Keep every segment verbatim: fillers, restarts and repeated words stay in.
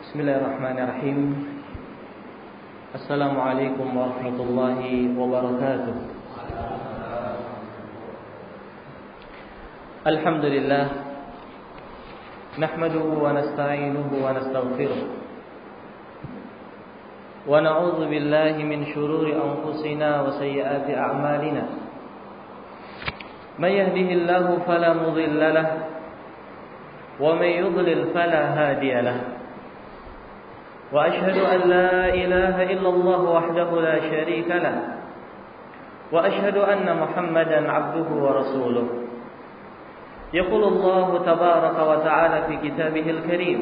Bismillahirrahmanirrahim. Assalamualaikum warahmatullahi wabarakatuh. Alhamdulillah, nahmaduhu wa nasta'inuhu wa nastaghfiruh, wa na'udzu billahi min shururi anfusina wa sayyiati a'malina. May yahdihillahu fala mudilla lahu wa may yudlil fala hadiya lahu. وأشهد أن لا إله إلا الله وحده لا شريك له وأشهد أن محمدا عبده ورسوله. يقول الله تبارك وتعالى في كتابه الكريم: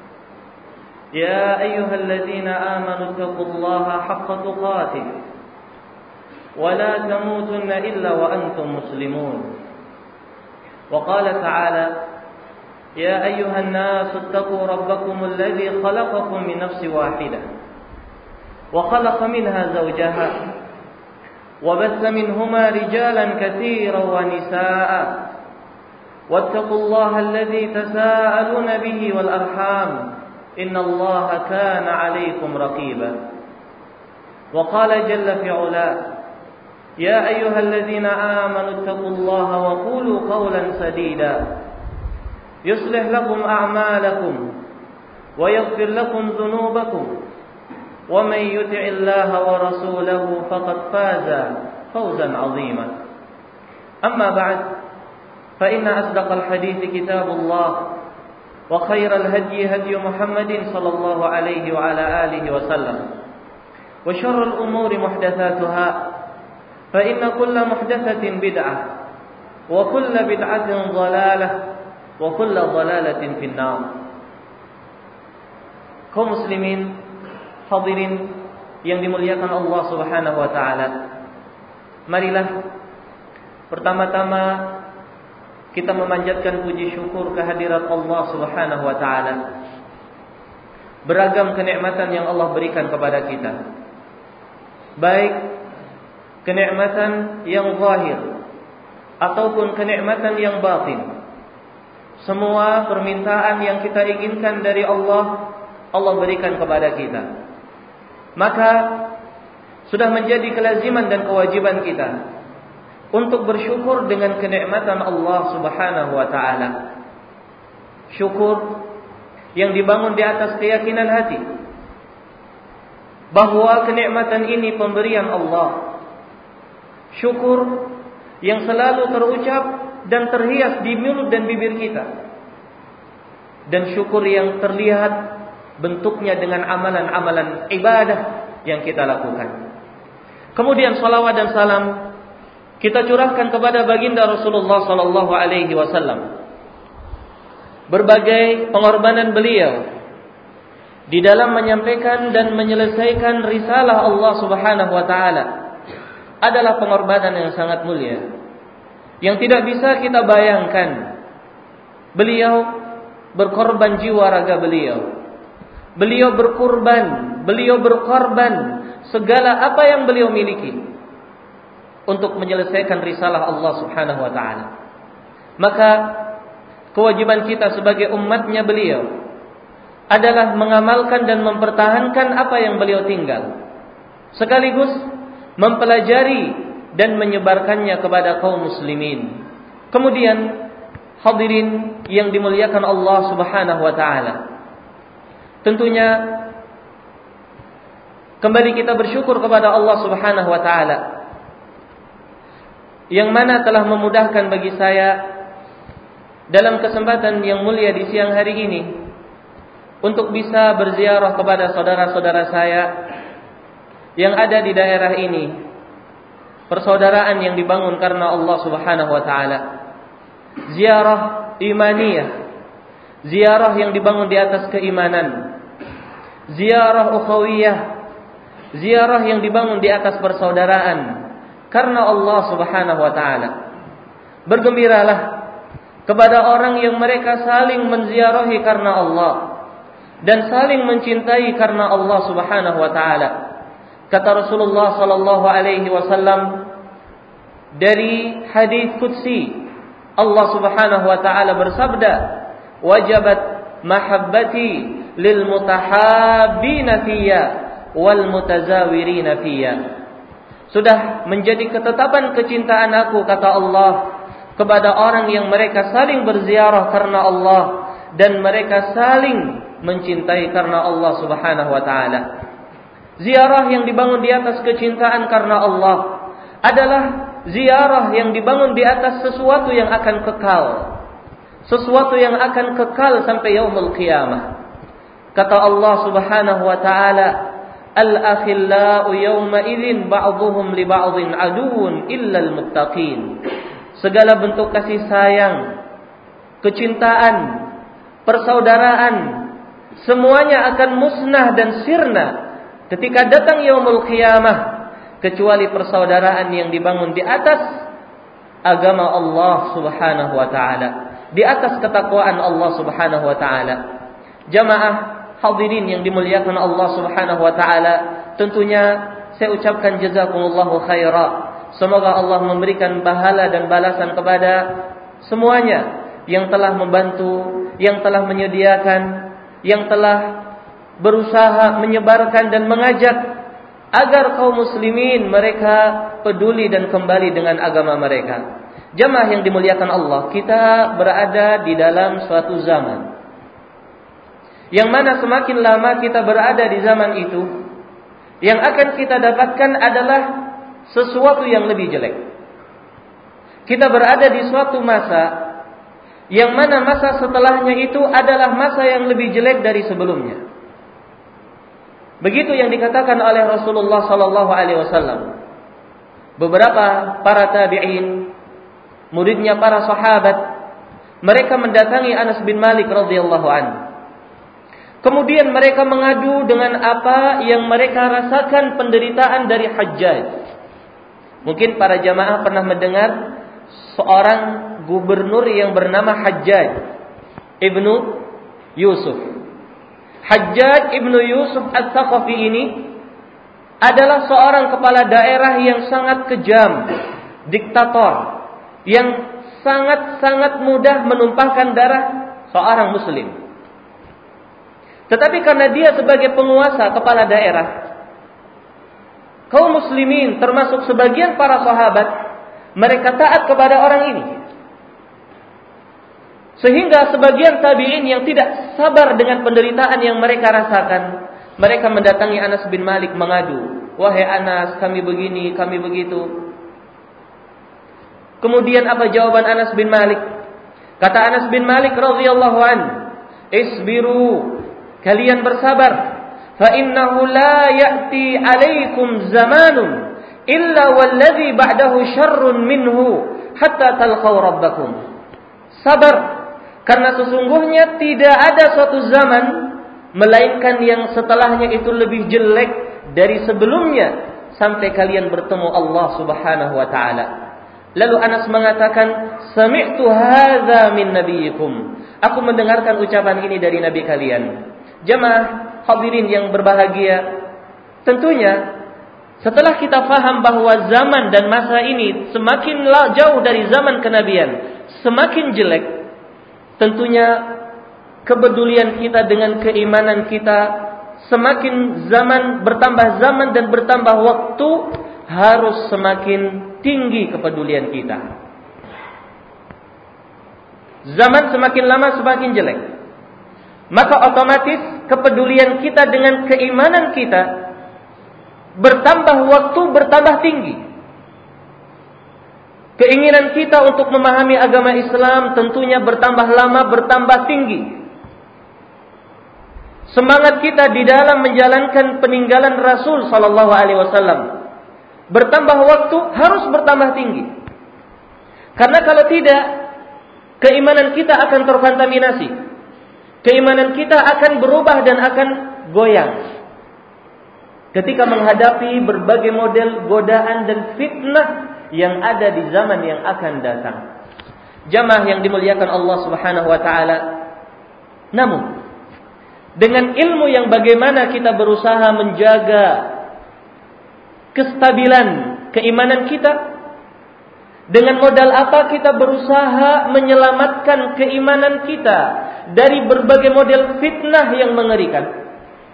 يا أيها الذين آمنوا اتقوا الله حق تقاته ولا تموتن إلا وأنتم مسلمون. وقال تعالى: يا أيها الناس اتقوا ربكم الذي خلقكم من نفس واحدة وخلق منها زوجها وبث منهما رجالا كثيرا ونساء واتقوا الله الذي تساءلون به والأرحام إن الله كان عليكم رقيبا. وقال جل في علاه: يا أيها الذين آمنوا اتقوا الله وقولوا قولا سديدا يصلح لكم أعمالكم ويغفر لكم ذنوبكم ومن يطع الله ورسوله فقد فاز فوزا عظيما. أما بعد، فإن أصدق الحديث كتاب الله وخير الهدي هدي محمد صلى الله عليه وعلى آله وسلم وشر الأمور محدثاتها فإن كل محدثة بدعة وكل بدعة ضلالة wa kullu dhalalatin finnar. Kaum muslimin, hadirin yang dimuliakan Allah Subhanahu wa taala, marilah pertama-tama kita memanjatkan puji syukur kehadirat Allah Subhanahu wa taala. Beragam kenikmatan yang Allah berikan kepada kita, baik kenikmatan yang zahir ataupun kenikmatan yang batin. Semua permintaan yang kita inginkan dari Allah, Allah berikan kepada kita. Maka sudah menjadi kelaziman dan kewajiban kita untuk bersyukur dengan kenikmatan Allah Subhanahu wa taala. Syukur yang dibangun di atas keyakinan hati bahwa kenikmatan ini pemberian Allah. Syukur yang selalu terucap dan terhias di mulut dan bibir kita, dan syukur yang terlihat bentuknya dengan amalan-amalan ibadah yang kita lakukan. Kemudian salawat dan salam kita curahkan kepada baginda Rasulullah sallallahu alaihi wasallam. Berbagai pengorbanan beliau di dalam menyampaikan dan menyelesaikan risalah Allah Subhanahu wa taala adalah pengorbanan yang sangat mulia, yang tidak bisa kita bayangkan. Beliau berkorban jiwa raga beliau. Beliau berkurban, beliau berkorban segala apa yang beliau miliki untuk menyelesaikan risalah Allah Subhanahu wa taala. Maka kewajiban kita sebagai umatnya beliau adalah mengamalkan dan mempertahankan apa yang beliau tinggal, sekaligus mempelajari dan menyebarkannya kepada kaum muslimin. Kemudian hadirin yang dimuliakan Allah Subhanahu wa taala, tentunya kembali kita bersyukur kepada Allah Subhanahu wa taala yang mana telah memudahkan bagi saya dalam kesempatan yang mulia di siang hari ini untuk bisa berziarah kepada saudara-saudara saya yang ada di daerah ini. Persaudaraan yang dibangun karena Allah Subhanahu wa taala. Ziarah imaniyah, ziarah yang dibangun di atas keimanan. Ziarah ukhawiyah, ziarah yang dibangun di atas persaudaraan karena Allah Subhanahu wa taala. Bergembiralah kepada orang yang mereka saling menziarahi karena Allah dan saling mencintai karena Allah Subhanahu wa taala. Kata Rasulullah sallallahu alaihi wasallam dari hadis qudsi, Allah Subhanahu wa taala bersabda, "Wajabat mahabbati lil mutahabbina fiyya wal mutazawirina fiyya. Sudah menjadi ketetapan kecintaan aku, kata Allah, kepada orang yang mereka saling berziarah karena Allah dan mereka saling mencintai karena Allah Subhanahu wa taala. Ziarah yang dibangun di atas kecintaan karena Allah adalah ziarah yang dibangun di atas sesuatu yang akan kekal, sesuatu yang akan kekal sampai yaumul qiyamah. Kata Allah Subhanahu wa taala, al-akhillau yawma idzin ba'dhuhum li ba'dhin aduwwun illal muttaqin. Segala bentuk kasih sayang, kecintaan, persaudaraan, semuanya akan musnah dan sirna ketika datang yaumul qiyamah, kecuali persaudaraan yang dibangun di atas agama Allah Subhanahu wa taala, di atas ketakwaan Allah Subhanahu wa taala. Jamaah hadirin yang dimuliakan Allah Subhanahu wa taala, tentunya saya ucapkan jazakumullahu khaira. Semoga Allah memberikan pahala dan balasan kepada semuanya yang telah membantu, yang telah menyediakan, yang telah berusaha menyebarkan dan mengajak agar kaum muslimin mereka peduli dan kembali dengan agama mereka. Jamaah yang dimuliakan Allah, kita berada di dalam suatu zaman yang mana semakin lama kita berada di zaman itu, yang akan kita dapatkan adalah sesuatu yang lebih jelek. Kita berada di suatu masa yang mana masa setelahnya itu adalah masa yang lebih jelek dari sebelumnya. Begitu yang dikatakan oleh Rasulullah sallallahu alaihi wasallam. Beberapa para tabi'in, muridnya para sahabat, mereka mendatangi Anas bin Malik radhiyallahu anhu. Kemudian mereka mengadu dengan apa yang mereka rasakan penderitaan dari Hajjaj. Mungkin para jamaah pernah mendengar seorang gubernur yang bernama Hajjaj ibnu Yusuf. Hajjaj ibnu Yusuf Al-Thaqafi ini adalah seorang kepala daerah yang sangat kejam, diktator, yang sangat-sangat mudah menumpahkan darah seorang muslim. Tetapi karena dia sebagai penguasa kepala daerah, kaum muslimin termasuk sebagian para sahabat, mereka taat kepada orang ini. Sehingga sebagian tabi'in yang tidak sabar dengan penderitaan yang mereka rasakan, mereka mendatangi Anas bin Malik mengadu, "Wahai Anas, kami begini, kami begitu." Kemudian apa jawaban Anas bin Malik? Kata Anas bin Malik radhiyallahu anhu, "Isbiru, kalian bersabar, fa innahu la ya'ti 'alaikum zamanun illa walladhi ba'dahu syarrun minhu hatta talqaw rabbakum." Sabar, karena sesungguhnya tidak ada suatu zaman melainkan yang setelahnya itu lebih jelek dari sebelumnya sampai kalian bertemu Allah Subhanahu wa taala. Lalu Anas mengatakan, "Sami'tu hadza min nabiyikum." Aku mendengarkan ucapan ini dari nabi kalian. Jamaah hadirin yang berbahagia, tentunya setelah kita faham bahwa zaman dan masa ini semakin jauh dari zaman kenabian, semakin jelek, tentunya kepedulian kita dengan keimanan kita, semakin zaman bertambah zaman dan bertambah waktu, harus semakin tinggi kepedulian kita. Zaman semakin lama semakin jelek, maka otomatis kepedulian kita dengan keimanan kita bertambah waktu bertambah tinggi. Keinginan kita untuk memahami agama Islam tentunya bertambah lama, bertambah tinggi. Semangat kita di dalam menjalankan peninggalan Rasul sallallahu alaihi wasallam bertambah waktu, harus bertambah tinggi. Karena kalau tidak, keimanan kita akan terkontaminasi. Keimanan kita akan berubah dan akan goyang ketika menghadapi berbagai model godaan dan fitnah yang ada di zaman yang akan datang. Jamaah yang dimuliakan Allah Subhanahu wa taala, namun dengan ilmu yang bagaimana kita berusaha menjaga kestabilan keimanan kita, dengan modal apa kita berusaha menyelamatkan keimanan kita dari berbagai model fitnah yang mengerikan.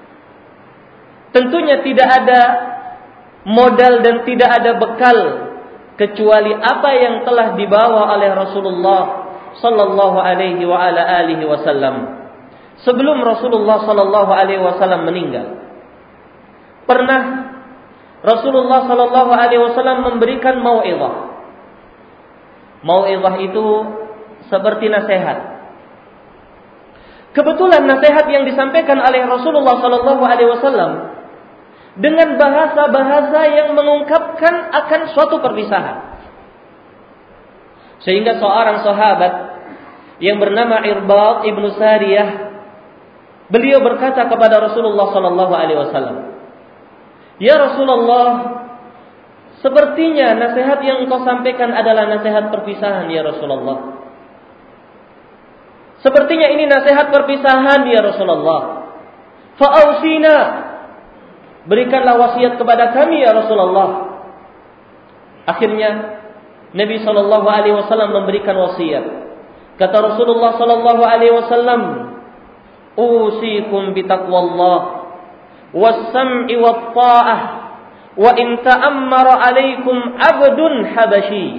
Tentunya tidak ada modal dan tidak ada bekal kecuali apa yang telah dibawa oleh Rasulullah sallallahu alaihi wa ala alihi wasallam sebelum Rasulullah sallallahu alaihi wasallam meninggal. Pernah Rasulullah sallallahu alaihi wasallam memberikan mau'izah. Mau'izah itu seperti nasihat. Kebetulan nasihat yang disampaikan oleh Rasulullah sallallahu alaihi wasallam dengan bahasa-bahasa yang mengungkapkan akan suatu perpisahan. Sehingga seorang sahabat yang bernama Irbad ibnu Sariyah, beliau berkata kepada Rasulullah sallallahu alaihi wasallam, "Ya Rasulullah, sepertinya nasihat yang engkau sampaikan adalah nasihat perpisahan ya Rasulullah. Sepertinya ini nasihat perpisahan ya Rasulullah. Fa'ausina, berikanlah wasiat kepada kami ya Rasulullah." Akhirnya Nabi sallallahu alaihi wasallam memberikan wasiat. Kata Rasulullah sallallahu alaihi wasallam, "Usikum bitaqwallah was-sam'i wat-tha'ah wa in ta'ammara 'alaikum 'abdun habasyi."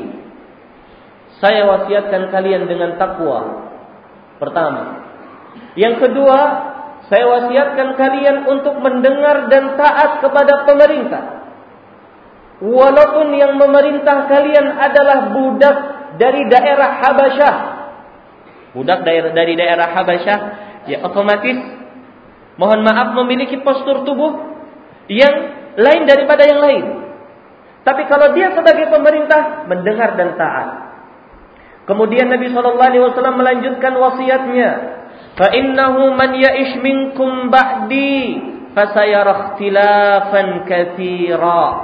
Saya wasiatkan kalian dengan takwa. Pertama. Yang kedua, saya wasiatkan kalian untuk mendengar dan taat kepada pemerintah. Walaupun yang memerintah kalian adalah budak dari daerah Habasyah. Budak dari, dari daerah Habasyah, ya otomatis, mohon maaf, memiliki postur tubuh yang lain daripada yang lain. Tapi kalau dia sebagai pemerintah, mendengar dan taat. Kemudian Nabi shallallahu alaihi wasallam melanjutkan wasiatnya, fa innahu man ya'ish minkum ba'di fasayara ikhtilafan katsira.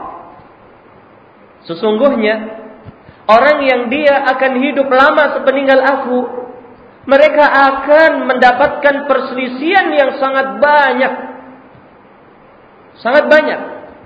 Sesungguhnya orang yang dia akan hidup lama sepeninggal aku, mereka akan mendapatkan perselisihan yang sangat banyak. Sangat banyak.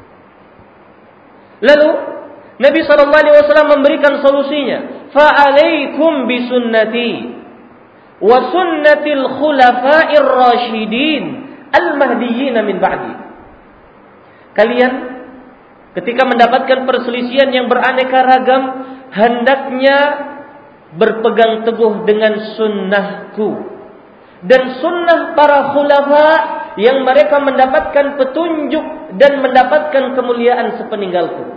Lalu Nabi shallallahu alaihi wasallam memberikan solusinya, fa'alaikum bisunnati wa sunnatil khulafa'ir rasyidin al-mahdiyyin min ba'di. Kalian ketika mendapatkan perselisihan yang beraneka ragam, hendaknya berpegang teguh dengan sunnahku dan sunnah para khulafa yang mereka mendapatkan petunjuk dan mendapatkan kemuliaan sepeninggalku.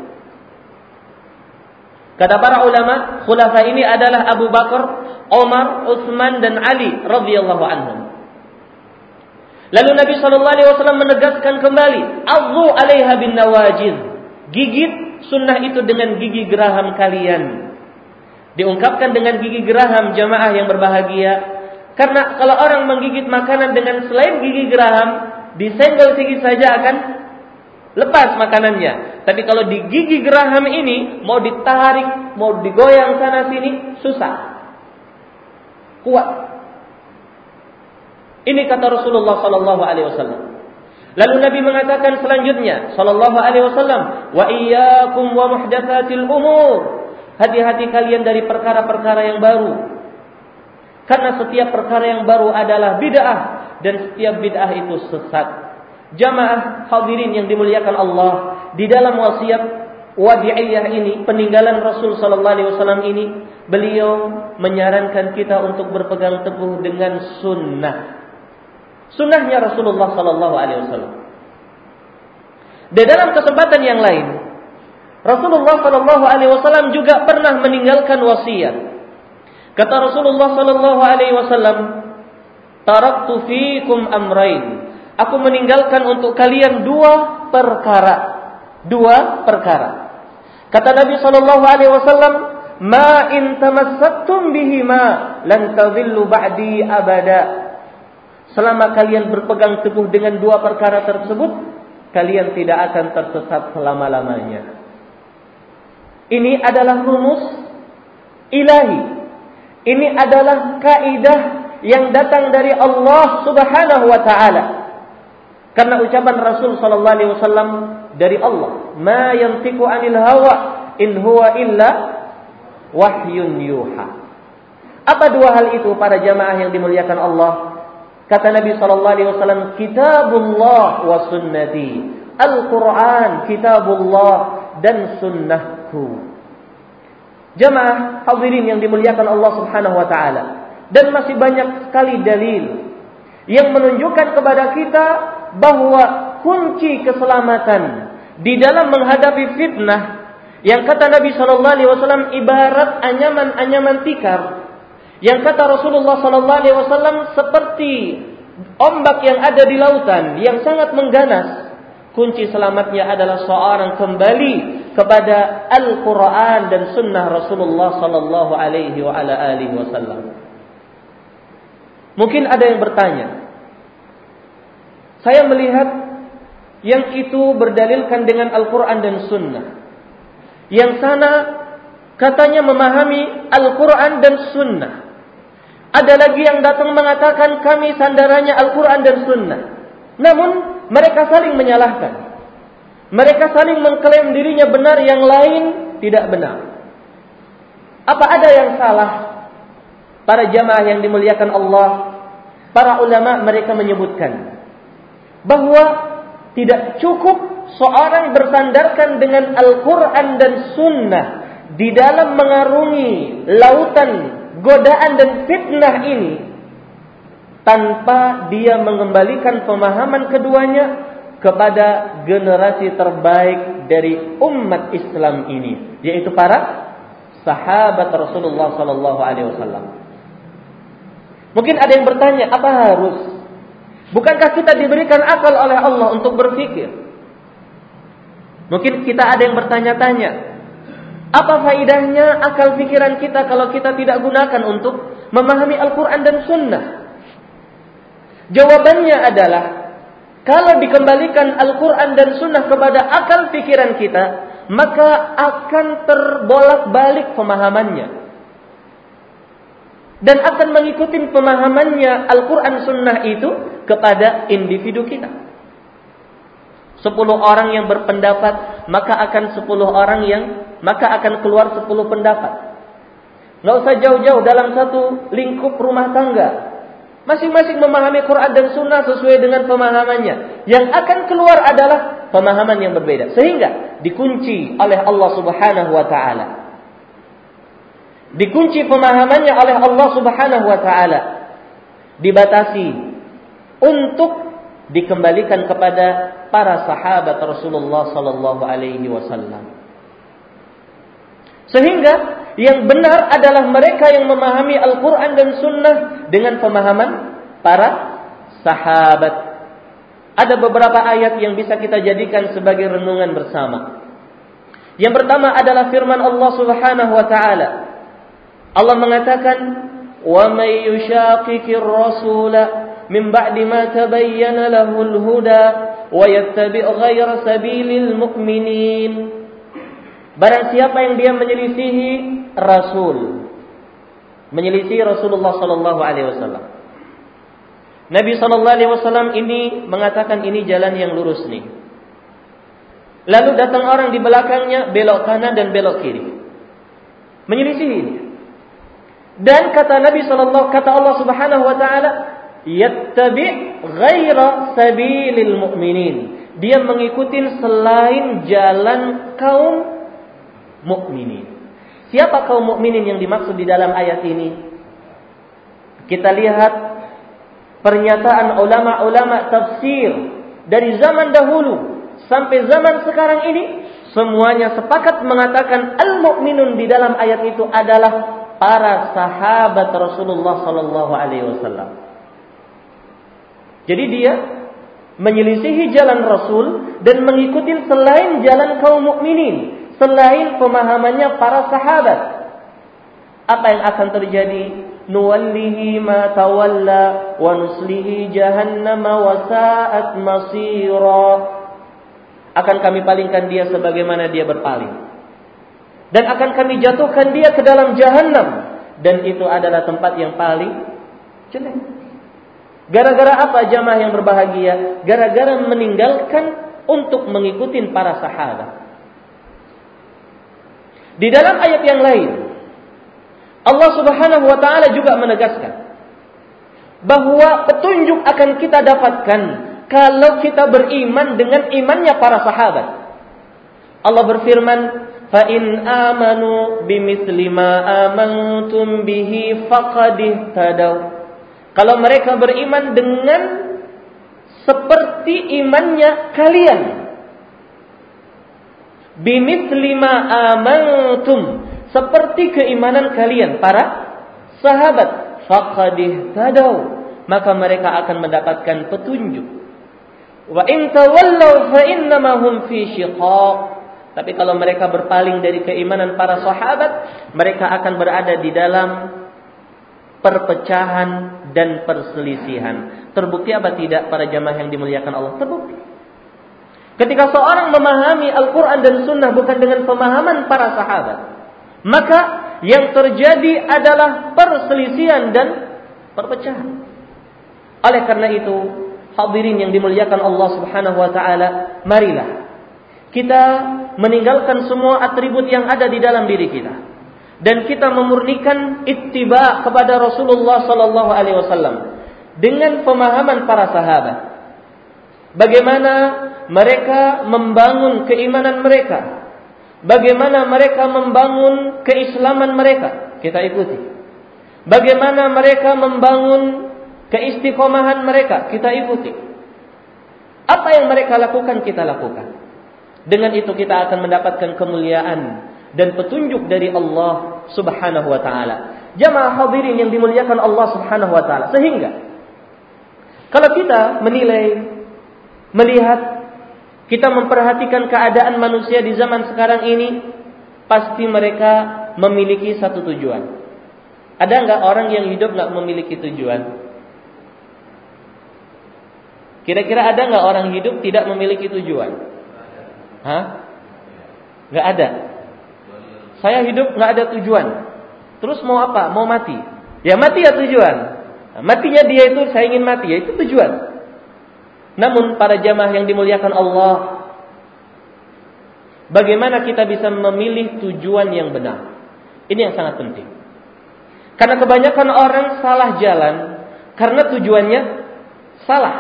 Kata para ulama, khulafa ini adalah Abu Bakar, Umar, Utsman dan Ali radhiyallahu anhum. Lalu Nabi sallallahu alaihi wasallam menegaskan kembali, "Adzu 'alaiha bin nawajiz." Gigit sunnah itu dengan gigi geraham kalian. Diungkapkan dengan gigi geraham, jamaah yang berbahagia. Karena kalau orang menggigit makanan dengan selain gigi geraham, disenggol sedikit saja akan lepas makanannya. Tapi kalau di gigi geraham ini, mau ditarik, mau digoyang sana sini, susah. Kuat. Ini kata Rasulullah sallallahu alaihi wasallam. Lalu Nabi mengatakan selanjutnya, sallallahu alaihi wasallam, wa iyyakum wa muhdatsatil umur. Hati-hati kalian dari perkara-perkara yang baru. Karena setiap perkara yang baru adalah bid'ah dan setiap bid'ah itu sesat. Jamaah hadirin yang dimuliakan Allah, di dalam wasiat wadi'iyah ini, peninggalan Rasul sallallahu alaihi wasallam ini, beliau menyarankan kita untuk berpegang teguh dengan sunnah. Sunnahnya Rasulullah sallallahu alaihi wasallam. Di dalam kesempatan yang lain, Rasulullah sallallahu alaihi wasallam juga pernah meninggalkan wasiat. Kata Rasulullah sallallahu alaihi wasallam, "Taraktu fiikum amrayn." Aku meninggalkan untuk kalian dua perkara. Dua perkara. Kata Nabi sallallahu alaihi wasallam, "Ma in tamassaktum bihima lan tadhillu ba'di abada." Selama kalian berpegang teguh dengan dua perkara tersebut, kalian tidak akan tersesat selama-lamanya. Ini adalah rumus ilahi. Ini adalah kaidah yang datang dari Allah Subhanahu wa taala. Karena ucapan Rasul sallallahu alaihi wasallam dari Allah, "Ma yantiqu 'anil hawa in huwa illa wahyun yuha." Apa dua hal itu para jamaah yang dimuliakan Allah? Kata Nabi sallallahu alaihi wasallam, kitabullah wa sunnati. Al-Quran, kitabullah dan sunnahku. Jamaah hadirin yang dimuliakan Allah Subhanahu wa taala. Dan masih banyak sekali dalil yang menunjukkan kepada kita bahwa kunci keselamatan di dalam menghadapi fitnah yang kata Nabi sallallahu alaihi wasallam ibarat anyaman-anyaman tikar, yang kata Rasulullah sallallahu alaihi wasallam seperti ombak yang ada di lautan yang sangat mengganas. Kunci selamatnya adalah seorang kembali kepada Al-Quran dan Sunnah Rasulullah Sallallahu Alaihi wa ala alihi Wasallam. Mungkin ada yang bertanya, saya melihat yang itu berdalilkan dengan Al-Quran dan Sunnah. Yang sana katanya memahami Al-Quran dan Sunnah. Ada lagi yang datang mengatakan kami sandarannya Al-Quran dan Sunnah. Namun mereka saling menyalahkan. Mereka saling mengklaim dirinya benar, yang lain tidak benar. Apa ada yang salah? Para jamaah yang dimuliakan Allah, para ulama mereka menyebutkan bahwa tidak cukup seorang bersandarkan dengan Al-Quran dan Sunnah di dalam mengarungi lautan godaan dan fitnah ini tanpa dia mengembalikan pemahaman keduanya kepada generasi terbaik dari umat Islam ini, yaitu para sahabat Rasulullah sallallahu alaihi wasallam. Mungkin ada yang bertanya, apa harus? Bukankah kita diberikan akal oleh Allah untuk berpikir? Mungkin kita ada yang bertanya-tanya, apa faedahnya akal pikiran kita kalau kita tidak gunakan untuk memahami Al-Quran dan Sunnah? Jawabannya adalah, kalau dikembalikan Al-Quran dan Sunnah kepada akal pikiran kita, maka akan terbolak-balik pemahamannya. Dan akan mengikuti pemahamannya Al-Quran Sunnah itu kepada individu kita. Sepuluh orang yang berpendapat, maka akan sepuluh orang yang, maka akan keluar sepuluh pendapat. Nggak usah jauh-jauh, dalam satu lingkup rumah tangga, masing-masing memahami Quran dan Sunnah sesuai dengan pemahamannya. Yang akan keluar adalah pemahaman yang berbeda. Sehingga dikunci oleh Allah Subhanahu wa ta'ala. Dikunci pemahamannya oleh Allah Subhanahu wa ta'ala. Dibatasi untuk dikembalikan kepada para sahabat Rasulullah sallallahu alaihi wasallam. Sehingga yang benar adalah mereka yang memahami Al-Quran dan Sunnah dengan pemahaman para sahabat. Ada beberapa ayat yang bisa kita jadikan sebagai renungan bersama. Yang pertama adalah firman Allah Subhanahu wa ta'ala. Allah mengatakan, "Wa may yushaqiqir rasula min ba'di ma tabayyana lahul huda wa yattabi' ghayra sabilil mu'minin." Barang siapa yang dia menyelisihi Rasul, menyelisihi Rasulullah sallallahu alaihi wasallam. Nabi sallallahu alaihi wasallam ini mengatakan ini jalan yang lurus nih. Lalu datang orang di belakangnya belok kanan dan belok kiri. Menyelisihi ini. Dan kata Nabi sallallahu kata Allah Subhanahu wa taala, "Yattabi' ghaira sabilil mu'minin." Dia mengikuti selain jalan kaum mukminin. Siapa kaum mukminin yang dimaksud di dalam ayat ini? Kita lihat pernyataan ulama-ulama tafsir dari zaman dahulu sampai zaman sekarang ini, semuanya sepakat mengatakan al-mukminun di dalam ayat itu adalah para sahabat Rasulullah sallallahu alaihi wasallam. Jadi dia menyelisihi jalan Rasul dan mengikuti selain jalan kaum mukminin, selain pemahamannya para sahabat. Apa yang akan terjadi? Nuwallihi ma tawalla wa nuslihi jahannama wa sa'at masira. Akan kami palingkan dia sebagaimana dia berpaling. Dan akan kami jatuhkan dia ke dalam jahannam, dan itu adalah tempat yang paling jelek. Gara-gara apa jamaah yang berbahagia? Gara-gara meninggalkan untuk mengikuti para sahabat. Di dalam ayat yang lain, Allah Subhanahu wa taala juga menegaskan bahwa petunjuk akan kita dapatkan kalau kita beriman dengan imannya para sahabat. Allah berfirman, "Fa in amanu bimithli ma amantum bihi faqad ihtadaw." Kalau mereka beriman dengan seperti imannya kalian, bimithli ma amantum, seperti keimanan kalian para sahabat, faqad ihtadaw, maka mereka akan mendapatkan petunjuk. Wa in tawallaw fa innama hum fi shiqaq. Tapi kalau mereka berpaling dari keimanan para sahabat, mereka akan berada di dalam perpecahan dan perselisihan. Terbukti apa tidak para jamaah yang dimuliakan Allah? Terbukti. Ketika seorang memahami Al-Quran dan Sunnah bukan dengan pemahaman para sahabat, maka yang terjadi adalah perselisihan dan perpecahan. Oleh karena itu, hadirin yang dimuliakan Allah Subhanahu wa taala, marilah kita meninggalkan semua atribut yang ada di dalam diri kita dan kita memurnikan ittiba kepada Rasulullah sallallahu alaihi wasallam dengan pemahaman para sahabat. Bagaimana mereka membangun keimanan mereka, bagaimana mereka membangun keislaman mereka, kita ikuti. Bagaimana mereka membangun keistiqomahan mereka, kita ikuti. Apa yang mereka lakukan, kita lakukan. Dengan itu kita akan mendapatkan kemuliaan dan petunjuk dari Allah Subhanahu wa taala. Jamaah hadirin yang dimuliakan Allah Subhanahu wa taala. Sehingga kalau kita menilai, melihat, kita memperhatikan keadaan manusia di zaman sekarang ini, pasti mereka memiliki satu tujuan. Ada enggak orang yang hidup enggak memiliki tujuan? Kira-kira ada enggak orang hidup tidak memiliki tujuan? Hah? Enggak ada. Saya hidup enggak ada tujuan. Terus mau apa? Mau mati. Ya mati ya tujuan. Nah, matinya dia itu saya ingin mati, ya itu tujuan. Namun para jamaah yang dimuliakan Allah, bagaimana kita bisa memilih tujuan yang benar? Ini yang sangat penting. Karena kebanyakan orang salah jalan karena tujuannya salah.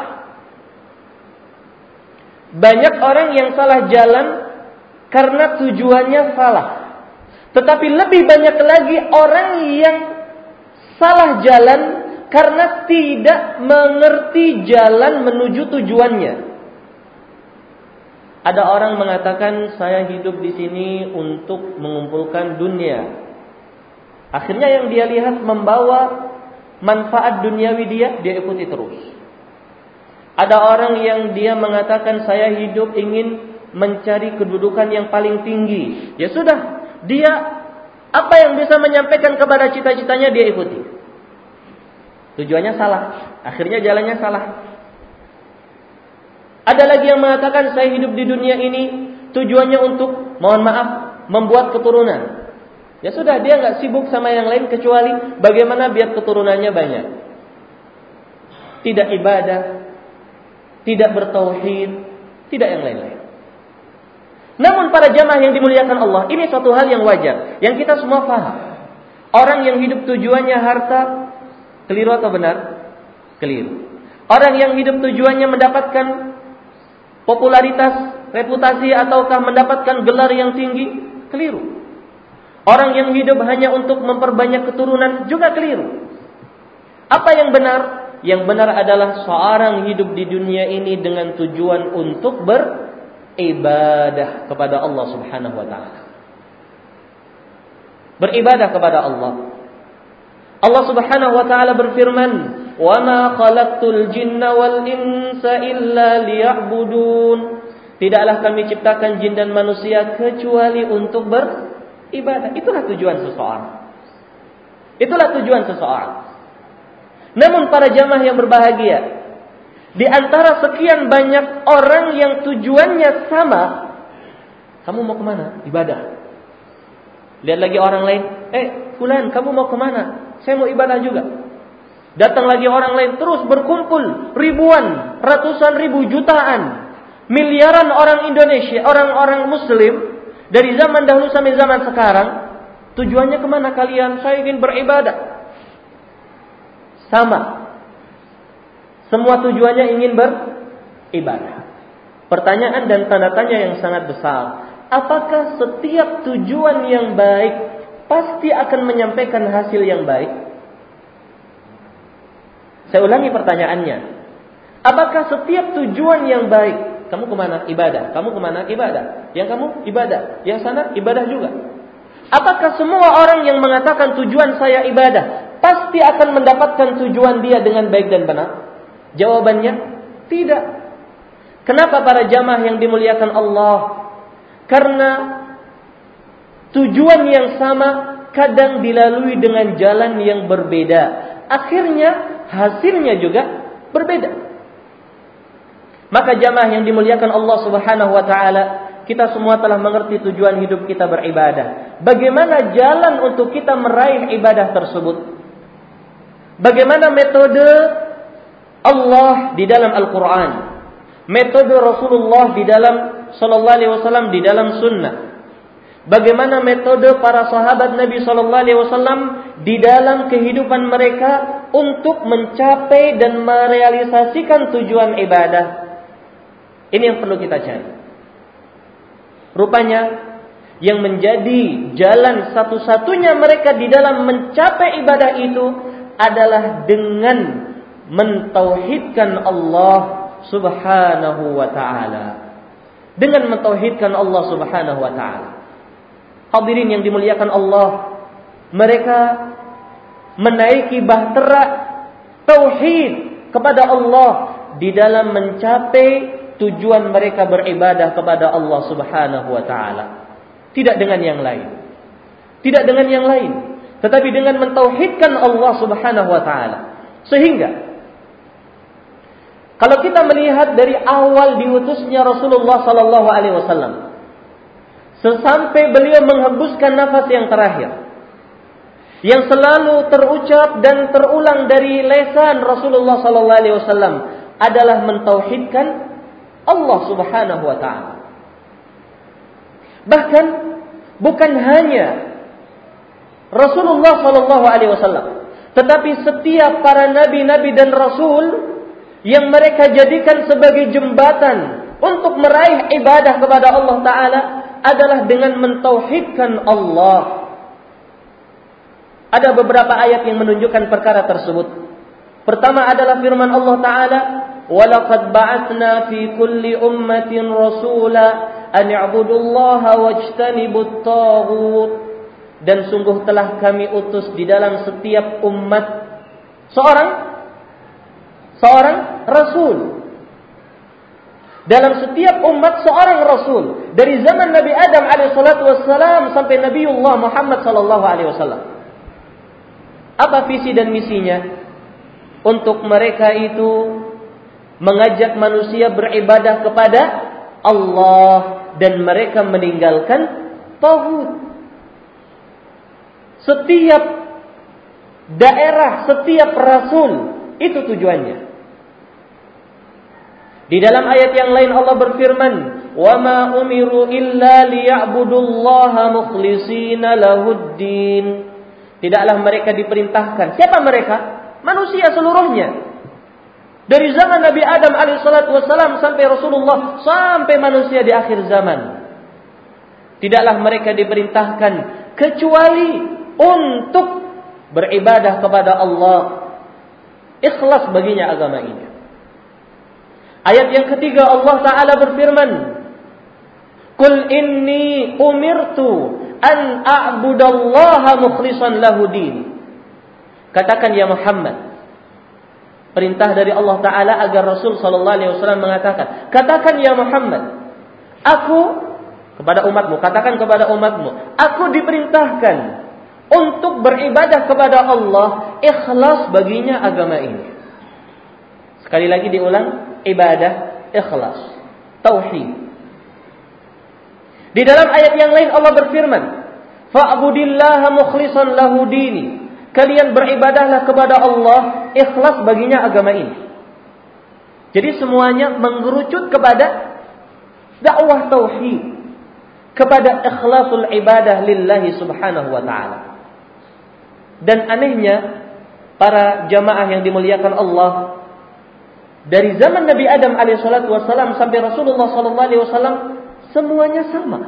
Banyak orang yang salah jalan karena tujuannya salah. Tetapi lebih banyak lagi orang yang salah jalan karena tidak mengerti jalan menuju tujuannya. Ada orang mengatakan saya hidup di sini untuk mengumpulkan dunia. Akhirnya yang dia lihat membawa manfaat duniawi dia, dia ikuti terus. Ada orang yang dia mengatakan saya hidup ingin mencari kedudukan yang paling tinggi. Ya sudah, dia apa yang bisa menyampaikan kepada cita-citanya dia ikuti. Tujuannya salah, akhirnya jalannya salah. Ada lagi yang mengatakan saya hidup di dunia ini tujuannya untuk, mohon maaf, membuat keturunan. Ya sudah, dia nggak sibuk sama yang lain kecuali bagaimana biar keturunannya banyak. Tidak ibadah, tidak bertauhid, tidak yang lain-lain. Namun para jamaah yang dimuliakan Allah, ini suatu hal yang wajar, yang kita semua paham. Orang yang hidup tujuannya harta, keliru atau benar? Keliru. Orang yang hidup tujuannya mendapatkan popularitas, reputasi, ataukah mendapatkan gelar yang tinggi, keliru. Orang yang hidup hanya untuk memperbanyak keturunan juga keliru. Apa yang benar? Yang benar adalah seorang hidup di dunia ini dengan tujuan untuk beribadah kepada Allah Subhanahu wa taala. Beribadah kepada Allah. Allah Subhanahu wa taala berfirman, "Wa ma khalaqtul jinna wal insa illa liya'budun." Tidaklah kami ciptakan jin dan manusia kecuali untuk beribadah. Itulah tujuan seseorang. Itulah tujuan seseorang. Namun para jamaah yang berbahagia, di antara sekian banyak orang yang tujuannya sama, kamu mau kemana? Ibadah. Lihat lagi orang lain, eh fulan kamu mau kemana? Saya mau ibadah juga. Datang lagi orang lain, terus berkumpul ribuan, ratusan ribu, jutaan, miliaran orang Indonesia, orang-orang Muslim dari zaman dahulu sampai zaman sekarang, Tujuannya kemana kalian? Saya ingin beribadah. Sama. Semua tujuannya ingin beribadah. Pertanyaan dan tanda tanya yang sangat besar. Apakah setiap tujuan yang baik pasti akan menyampaikan hasil yang baik? Saya ulangi pertanyaannya. Apakah setiap tujuan yang baik, kamu kemana? Ibadah. Kamu kemana? Ibadah. Yang kamu? Ibadah. Yang sana? Ibadah juga. Apakah semua orang yang mengatakan tujuan saya ibadah pasti akan mendapatkan tujuan dia dengan baik dan benar? Jawabannya, tidak. Kenapa para jamaah yang dimuliakan Allah? Karena tujuan yang sama kadang dilalui dengan jalan yang berbeda. Akhirnya hasilnya juga berbeda. Maka jamaah yang dimuliakan Allah Subhanahu wa taala, kita semua telah mengerti tujuan hidup kita beribadah. Bagaimana jalan untuk kita meraih ibadah tersebut? Bagaimana metode Allah di dalam Al-Quran, metode Rasulullah di dalam Sallallahu Alaihi Wasallam di dalam Sunnah, bagaimana metode para sahabat Nabi Sallallahu Alaihi Wasallam di dalam kehidupan mereka untuk mencapai dan merealisasikan tujuan ibadah. Ini yang perlu kita cari. Rupanya yang menjadi jalan satu-satunya mereka di dalam mencapai ibadah itu adalah dengan mentauhidkan Allah Subhanahu wa ta'ala. Dengan mentauhidkan Allah Subhanahu wa ta'ala. Hadirin yang dimuliakan Allah, mereka menaiki bahtera tauhid kepada Allah di dalam mencapai tujuan mereka beribadah kepada Allah Subhanahu wa ta'ala. Tidak dengan yang lain. Tidak dengan yang lain, tetapi dengan mentauhidkan Allah Subhanahu wa ta'ala. Sehingga kalau kita melihat dari awal diutusnya Rasulullah sallallahu alaihi wasallam sampai beliau menghembuskan nafas yang terakhir, yang selalu terucap dan terulang dari lisan Rasulullah sallallahu alaihi wasallam adalah mentauhidkan Allah Subhanahu wa taala. Bahkan bukan hanya Rasulullah sallallahu alaihi wasallam, tetapi setiap para nabi-nabi dan rasul yang mereka jadikan sebagai jembatan untuk meraih ibadah kepada Allah Ta'ala adalah dengan mentauhidkan Allah. Ada beberapa ayat yang menunjukkan perkara tersebut. Pertama adalah firman Allah Ta'ala, وَلَقَدْ بَعَثْنَا فِي كُلِّ أُمَّةٍ رَسُولًا أَنِ اعْبُدُوا اللَّهَ وَاجْتَنِبُوا الطَّاغُوتَ. Dan sungguh telah kami utus di dalam setiap umat seorang seorang rasul. Dalam setiap umat seorang rasul. Dari zaman Nabi Adam alaihissalatu wassalam sampai Nabiullah Muhammad sallallahu alaihi wasallam. Apa visi dan misinya? Untuk mereka itu mengajak manusia beribadah kepada Allah dan mereka meninggalkan tauhid. Setiap daerah, setiap rasul itu tujuannya. Di dalam ayat yang lain Allah berfirman, "Wa ma umiru illa liya'budullaha mukhlishina lahuddin." Tidaklah mereka diperintahkan. Siapa mereka? Manusia seluruhnya. Dari zaman Nabi Adam alaihissalatu wassalam sampai Rasulullah, sampai manusia di akhir zaman. Tidaklah mereka diperintahkan kecuali untuk beribadah kepada Allah. Ikhlas baginya agama ini. Ayat yang ketiga Allah Ta'ala berfirman, "Qul inni umirtu an a'budallaha mukhlishan lahu din." Katakan ya Muhammad, perintah dari Allah Ta'ala agar Rasul sallallahu alaihi wasallam mengatakan, katakan ya Muhammad, aku kepada umatmu, katakan kepada umatmu, aku diperintahkan untuk beribadah kepada Allah, ikhlas baginya agama ini. Sekali lagi diulang, ibadah, ikhlas, tauhid. Di dalam ayat yang lain Allah berfirman, "Fa'budillaha mukhlishan lahu dini." Kalian beribadahlah kepada Allah, ikhlas baginya agama ini. Jadi semuanya mengerucut kepada dakwah tauhid. kepada ikhlasul ibadah lillahi subhanahu wa ta'ala. Dan anehnya, para jamaah yang dimuliakan Allah, dari zaman Nabi Adam alaihissalatu wassalam sampai Rasulullah sallallahu alaihi wasallam, semuanya sama.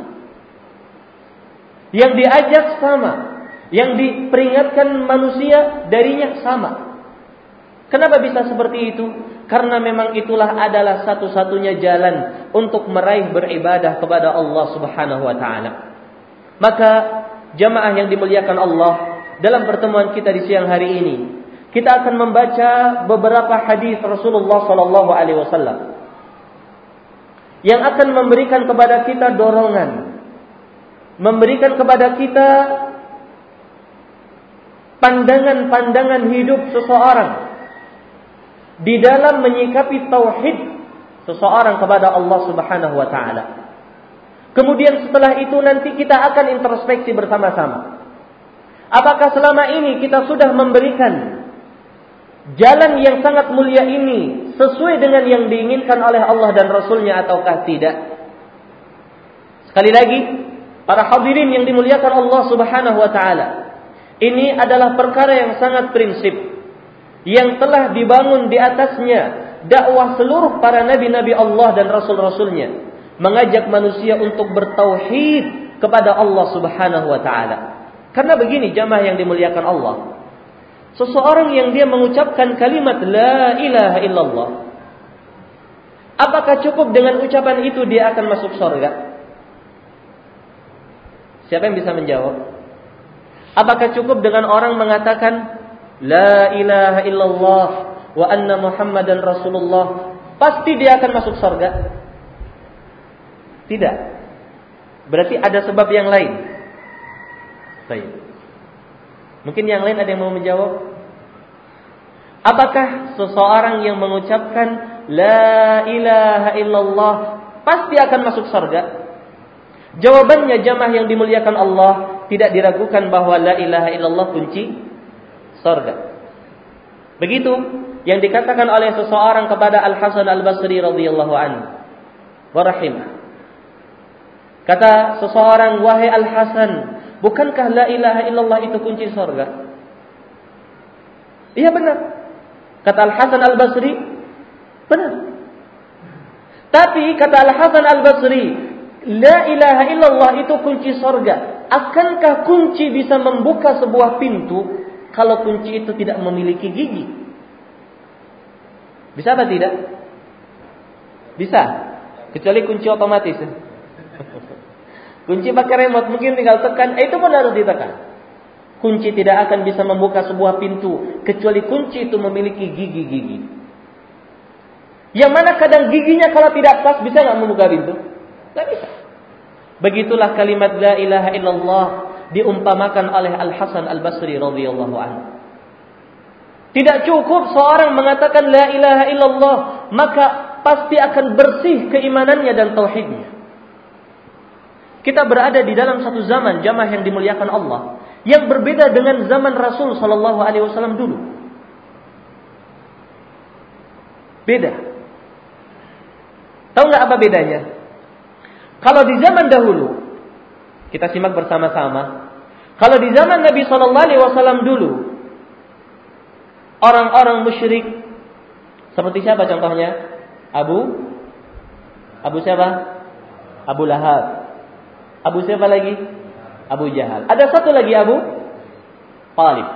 Yang diajak sama, yang diperingatkan manusia darinya sama. Kenapa bisa seperti itu? Karena memang itulah adalah satu-satunya jalan untuk meraih beribadah kepada Allah Subhanahu wa taala. Maka jamaah yang dimuliakan Allah, dalam pertemuan kita di siang hari ini, kita akan membaca beberapa hadis Rasulullah sallallahu alaihi wasallam yang akan memberikan kepada kita dorongan, memberikan kepada kita pandangan-pandangan hidup seseorang di dalam menyikapi tauhid seseorang kepada Allah Subhanahu wa taala. Kemudian setelah itu nanti kita akan introspeksi bersama-sama. Apakah selama ini kita sudah memberikan jalan yang sangat mulia ini sesuai dengan yang diinginkan oleh Allah dan Rasulnya ataukah tidak? Sekali lagi, para hadirin yang dimuliakan Allah Subhanahu wa taala, ini adalah perkara yang sangat prinsip, yang telah dibangun di atasnya dakwah seluruh para nabi-nabi Allah dan rasul-rasulnya, mengajak manusia untuk bertauhid kepada Allah Subhanahu wa taala. Karena begini jamaah yang dimuliakan Allah, seseorang yang dia mengucapkan kalimat la ilaha illallah, apakah cukup dengan ucapan itu dia akan masuk surga? Siapa yang bisa menjawab? Apakah cukup dengan orang mengatakan la ilaha illallah wa anna muhammadan rasulullah, pasti dia akan masuk surga? Tidak. Berarti ada sebab yang lain. Baik. Mungkin yang lain ada yang mau menjawab? Apakah seseorang yang mengucapkan la ilaha illallah pasti akan masuk surga? Jawabannya jamaah yang dimuliakan Allah, tidak diragukan bahwa la ilaha illallah kunci surga. Begitu yang dikatakan oleh seseorang kepada Al-Hasan Al-Basri radhiyallahu anhu wa rahimah. Kata seseorang, wahai Al-Hasan, bukankah la ilaha illallah itu kunci surga? Iya benar. Kata Al-Hasan Al-Basri, benar. Tapi kata Al-Hasan Al-Basri, la ilaha illallah itu kunci surga. Akankah kunci bisa membuka sebuah pintu kalau kunci itu tidak memiliki gigi? Bisa atau tidak? Bisa. Kecuali kunci otomatis. Kunci pakai remote mungkin tinggal tekan, eh, itu pun harus ditekan. Kunci tidak akan bisa membuka sebuah pintu kecuali kunci itu memiliki gigi-gigi. Yang mana kadang giginya kalau tidak pas bisa nggak membuka pintu? Nggak bisa. Begitulah kalimat la ilaha illallah diumpamakan oleh Al-Hasan Al-Basri radhiyallahu anhu. Tidak cukup seorang mengatakan la ilaha illallah maka pasti akan bersih keimanannya dan tauhidnya. Kita berada di dalam satu zaman jamaah yang dimuliakan Allah yang berbeda dengan zaman Rasul sallallahu alaihi wasallam dulu. Beda. Tahu nggak apa bedanya? Kalau di zaman dahulu, kita simak bersama-sama. Kalau di zaman Nabi sallallahu alaihi wasallam dulu, orang-orang musyrik seperti siapa contohnya? Abu Abu siapa? Abu Lahab. Abu siapa lagi? Abu Jahal. Ada satu lagi Abu Talib.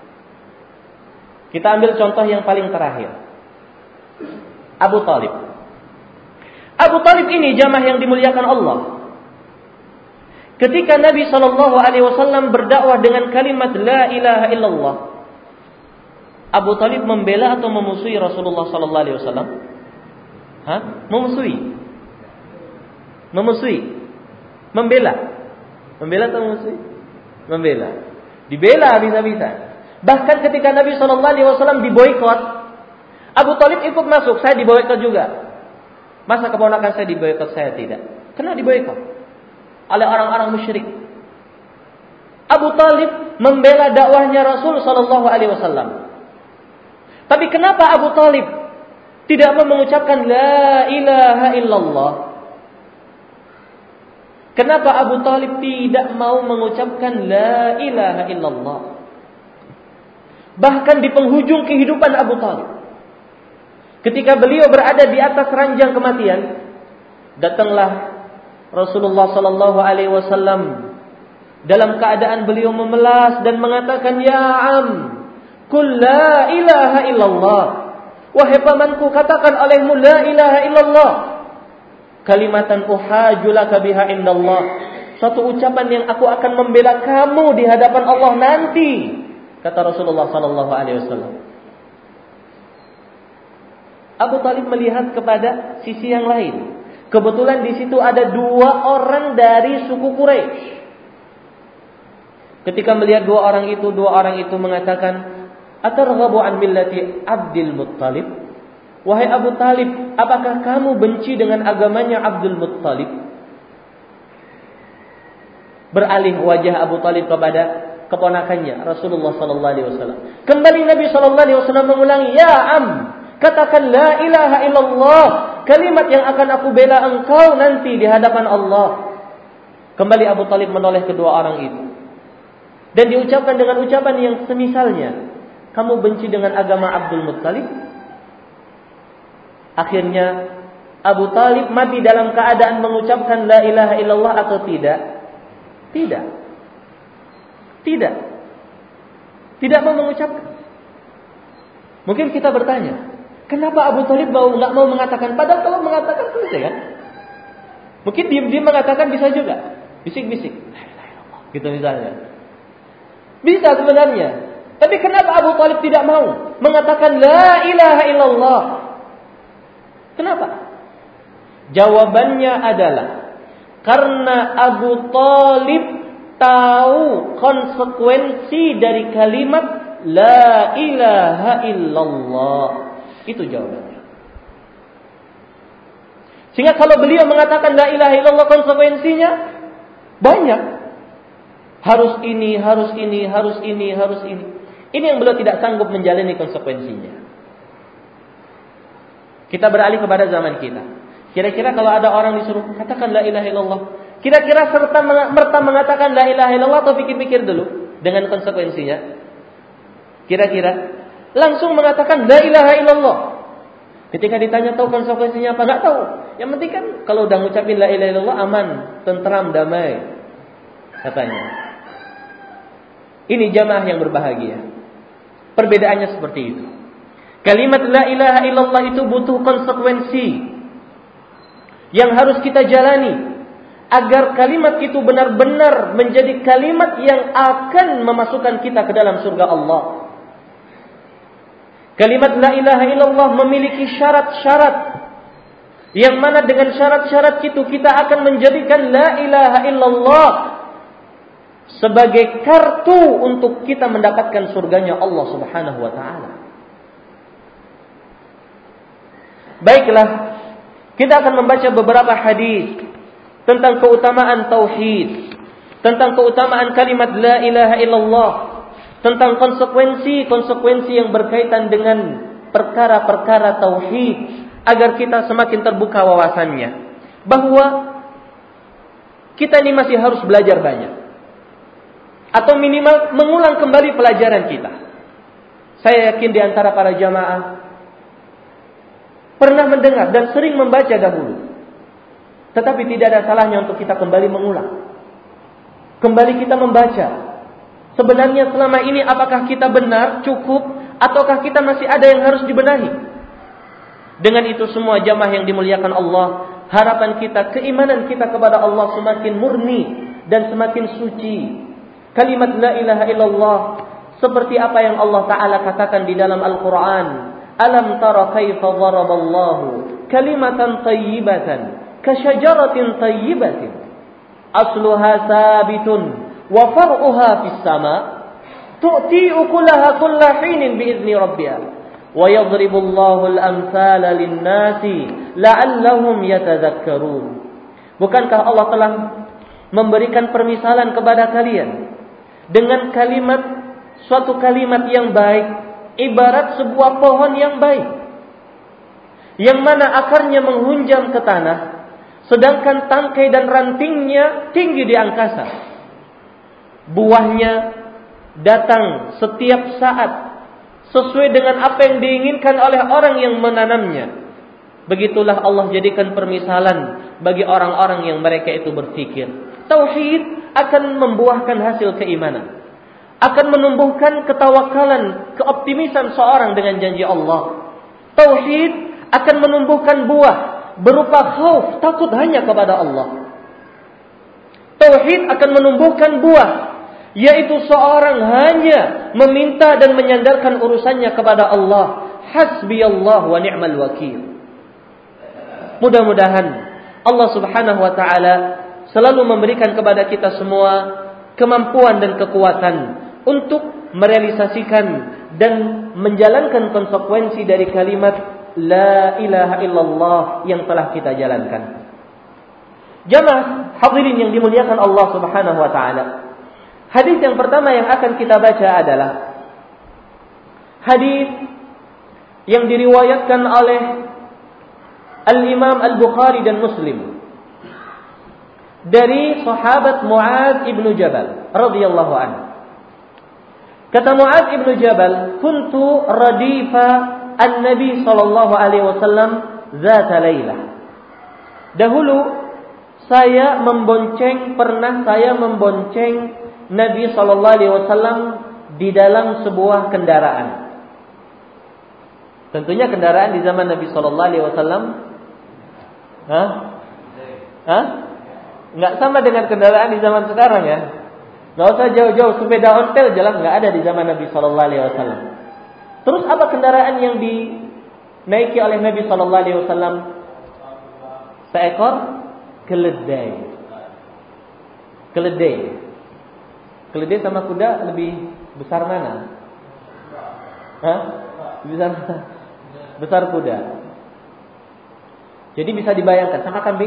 Kita ambil contoh yang paling terakhir. Abu Talib. Abu Talib ini jamaah yang dimuliakan Allah. Ketika Nabi sallallahu alaihi wasallam berdakwah dengan kalimat la ilaha illallah, Abu Talib membela atau memusuhi Rasulullah sallallahu alaihi wasallam? Hah? Memusuhi. Memusuhi. Membela. Membela atau memusuhi? Membela. Dibela bisa-bisa. Bahkan ketika Nabi sallallahu alaihi wasallam diboikot, Abu Talib ikut masuk, saya diboikot juga. Masa keponakan saya diboikot, saya tidak? Kena diboikot oleh orang-orang musyrik. Abu Talib membela dakwahnya Rasul sallallahu alaihi wasallam. Tapi kenapa Abu Talib tidak mau mengucapkan la ilaha illallah? Kenapa Abu Talib tidak mau mengucapkan la ilaha illallah? Bahkan di penghujung kehidupan Abu Talib, ketika beliau berada di atas ranjang kematian, datanglah Rasulullah sallallahu alaihi wasallam dalam keadaan beliau memelas dan mengatakan, "Ya am, qul la ilaha illallah." Wahai pamanku, katakan olehmu la ilaha illallah. Kalimatan uhaju laka biha indallah. Satu ucapan yang aku akan membela kamu di hadapan Allah nanti, kata Rasulullah sallallahu alaihi wasallam. Abu Talib melihat kepada sisi yang lain. Kebetulan di situ ada dua orang dari suku Quraisy. Ketika melihat dua orang itu, dua orang itu mengatakan, "Atarghabu an millati Abdul Muttalib?" Wahai Abu Talib, apakah kamu benci dengan agamanya Abdul Muttalib? Beralih wajah Abu Talib kepada keponakannya Rasulullah sallallahu alaihi wasallam. Kembali Nabi sallallahu alaihi wasallam mengulangi, "Ya am, katakan la ilaha illallah, kalimat yang akan aku bela engkau nanti di hadapan Allah." Kembali Abu Talib menoleh kedua orang itu. Dan diucapkan dengan ucapan yang semisalnya, "Kamu benci dengan agama Abdul Muttalib?" Akhirnya Abu Talib mati dalam keadaan mengucapkan la ilaha illallah atau tidak? Tidak. Tidak. Tidak mau mengucapkan. Mungkin kita bertanya, kenapa Abu Talib mau nggak mau mengatakan? Padahal kalau mengatakan selesai kan? Mungkin diam-diam mengatakan bisa juga, bisik-bisik, la ilaha illallah, gitu misalnya. Bisa sebenarnya. Tapi kenapa Abu Talib tidak mau mengatakan la ilaha illallah? Kenapa? Jawabannya adalah karena Abu Talib tahu konsekuensi dari kalimat la ilaha illallah. Itu jawabannya. Sehingga kalau beliau mengatakan la ilaha illallah, konsekuensinya banyak. Harus ini, harus ini, harus ini, harus ini. Ini yang beliau tidak sanggup menjalani konsekuensinya. Kita beralih kepada zaman kita. Kira-kira kalau ada orang disuruh katakan la ilaha illallah, kira-kira serta merta mengatakan la ilaha illallah atau pikir-pikir dulu dengan konsekuensinya? Kira-kira langsung mengatakan la ilaha illallah. Ketika ditanya tahu konsekuensinya apa? Enggak tahu. Yang penting kan kalau udah ngucapin la ilaha illallah aman, tentram, damai, katanya. Ini jamaah yang berbahagia. Perbedaannya seperti itu. Kalimat la ilaha illallah itu butuh konsekuensi yang harus kita jalani agar kalimat itu benar-benar menjadi kalimat yang akan memasukkan kita ke dalam surga Allah. Kalimat la ilaha illallah memiliki syarat-syarat yang mana dengan syarat-syarat itu kita akan menjadikan la ilaha illallah sebagai kartu untuk kita mendapatkan surganya Allah Subhanahu wa taala. Baiklah, kita akan membaca beberapa hadis tentang keutamaan tauhid, tentang keutamaan kalimat la ilaha illallah, tentang konsekuensi-konsekuensi yang berkaitan dengan perkara-perkara tauhid agar kita semakin terbuka wawasannya. Bahwa kita ini masih harus belajar banyak, atau minimal mengulang kembali pelajaran kita. Saya yakin di antara para jamaah pernah mendengar dan sering membaca dahulu. Tetapi tidak ada salahnya untuk kita kembali mengulang. Kembali kita membaca. Sebenarnya selama ini apakah kita benar, cukup, ataukah kita masih ada yang harus dibenahi? Dengan itu semua jamaah yang dimuliakan Allah, harapan kita, keimanan kita kepada Allah semakin murni dan semakin suci. Kalimat la ilaha illallah seperti apa yang Allah Ta'ala katakan di dalam Al-Quran. Alam tara kaifa daraballahu kalimatan tayyibatan kasyajaratin tayyibatin asluha sabitun wa far'uha fis sama tu'ti ukulaha kulla hinin biizni rabbiha wa yadribu Allahu al-amthala lin-nasi la'allahum yatadhakkarun. Bukankah Allah telah memberikan permisalan kepada kalian dengan kalimat, suatu kalimat yang baik, ibarat sebuah pohon yang baik, yang mana akarnya menghunjam ke tanah sedangkan tangkai dan rantingnya tinggi di angkasa. Buahnya datang setiap saat sesuai dengan apa yang diinginkan oleh orang yang menanamnya. Begitulah Allah jadikan permisalan bagi orang-orang yang mereka itu berfikir. Tauhid akan membuahkan hasil keimanan, akan menumbuhkan ketawakalan, keoptimisan seorang dengan janji Allah. Tauhid akan menumbuhkan buah berupa khauf, takut hanya kepada Allah. Tauhid akan menumbuhkan buah, yaitu seorang hanya meminta dan menyandarkan urusannya kepada Allah. Hasbiyallah wa ni'mal wakil. Mudah-mudahan Allah Subhanahu wa taala selalu memberikan kepada kita semua kemampuan dan kekuatan untuk merealisasikan dan menjalankan konsekuensi dari kalimat la ilaha illallah yang telah kita jalankan. Jamaah hadirin yang dimuliakan Allah Subhanahu wa taala. Hadis yang pertama yang akan kita baca adalah hadis yang diriwayatkan oleh Al-Imam Al-Bukhari dan Muslim dari sahabat Mu'adz ibnu Jabal radhiyallahu anhu. Kata Mu'adz ibnu Jabal, "Kuntu radifa an-Nabi sallallahu alaihi wasallam zata lailah." Dahulu saya membonceng, pernah saya membonceng Nabi sallallahu alaihi wasallam di dalam sebuah kendaraan. Tentunya kendaraan di zaman Nabi sallallahu alaihi wasallam Hah? Hah? Enggak sama dengan kendaraan di zaman sekarang ya. Enggak usah jauh-jauh, sepeda ontel jelas enggak ada di zaman Nabi sallallahu alaihi wasallam. Terus apa kendaraan yang dinaiki oleh Nabi sallallahu alaihi wasallam? Seekor keledai. Keledai. Keledai sama kuda lebih besar mana? Hah? Besar besar kuda. Jadi bisa dibayangkan sama kambing?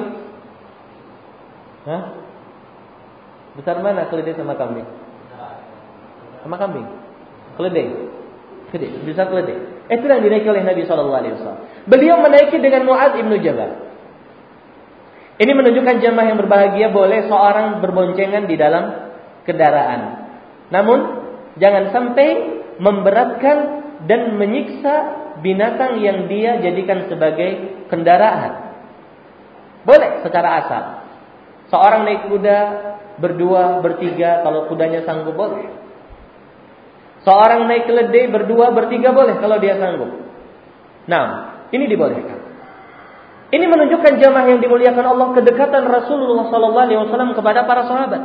Hah? Besar mana keledai sama kambing? Sama kambing. Keledai. Keledai, besar keledai. Itu yang dinaiki oleh Nabi sallallahu alaihi wasallam. Beliau menaiki dengan Mu'adz ibnu Jabal. Ini menunjukkan jamaah yang berbahagia boleh seorang berboncengan di dalam kendaraan. Namun jangan sampai memberatkan dan menyiksa binatang yang dia jadikan sebagai kendaraan. Boleh secara asal. Seorang naik kuda berdua, bertiga, kalau kudanya sanggup boleh. Seorang naik keledai berdua, bertiga boleh kalau dia sanggup. Nah, ini dibolehkan. Ini menunjukkan jamaah yang dimuliakan Allah kedekatan Rasulullah sallallahu alaihi wasallam kepada para sahabat.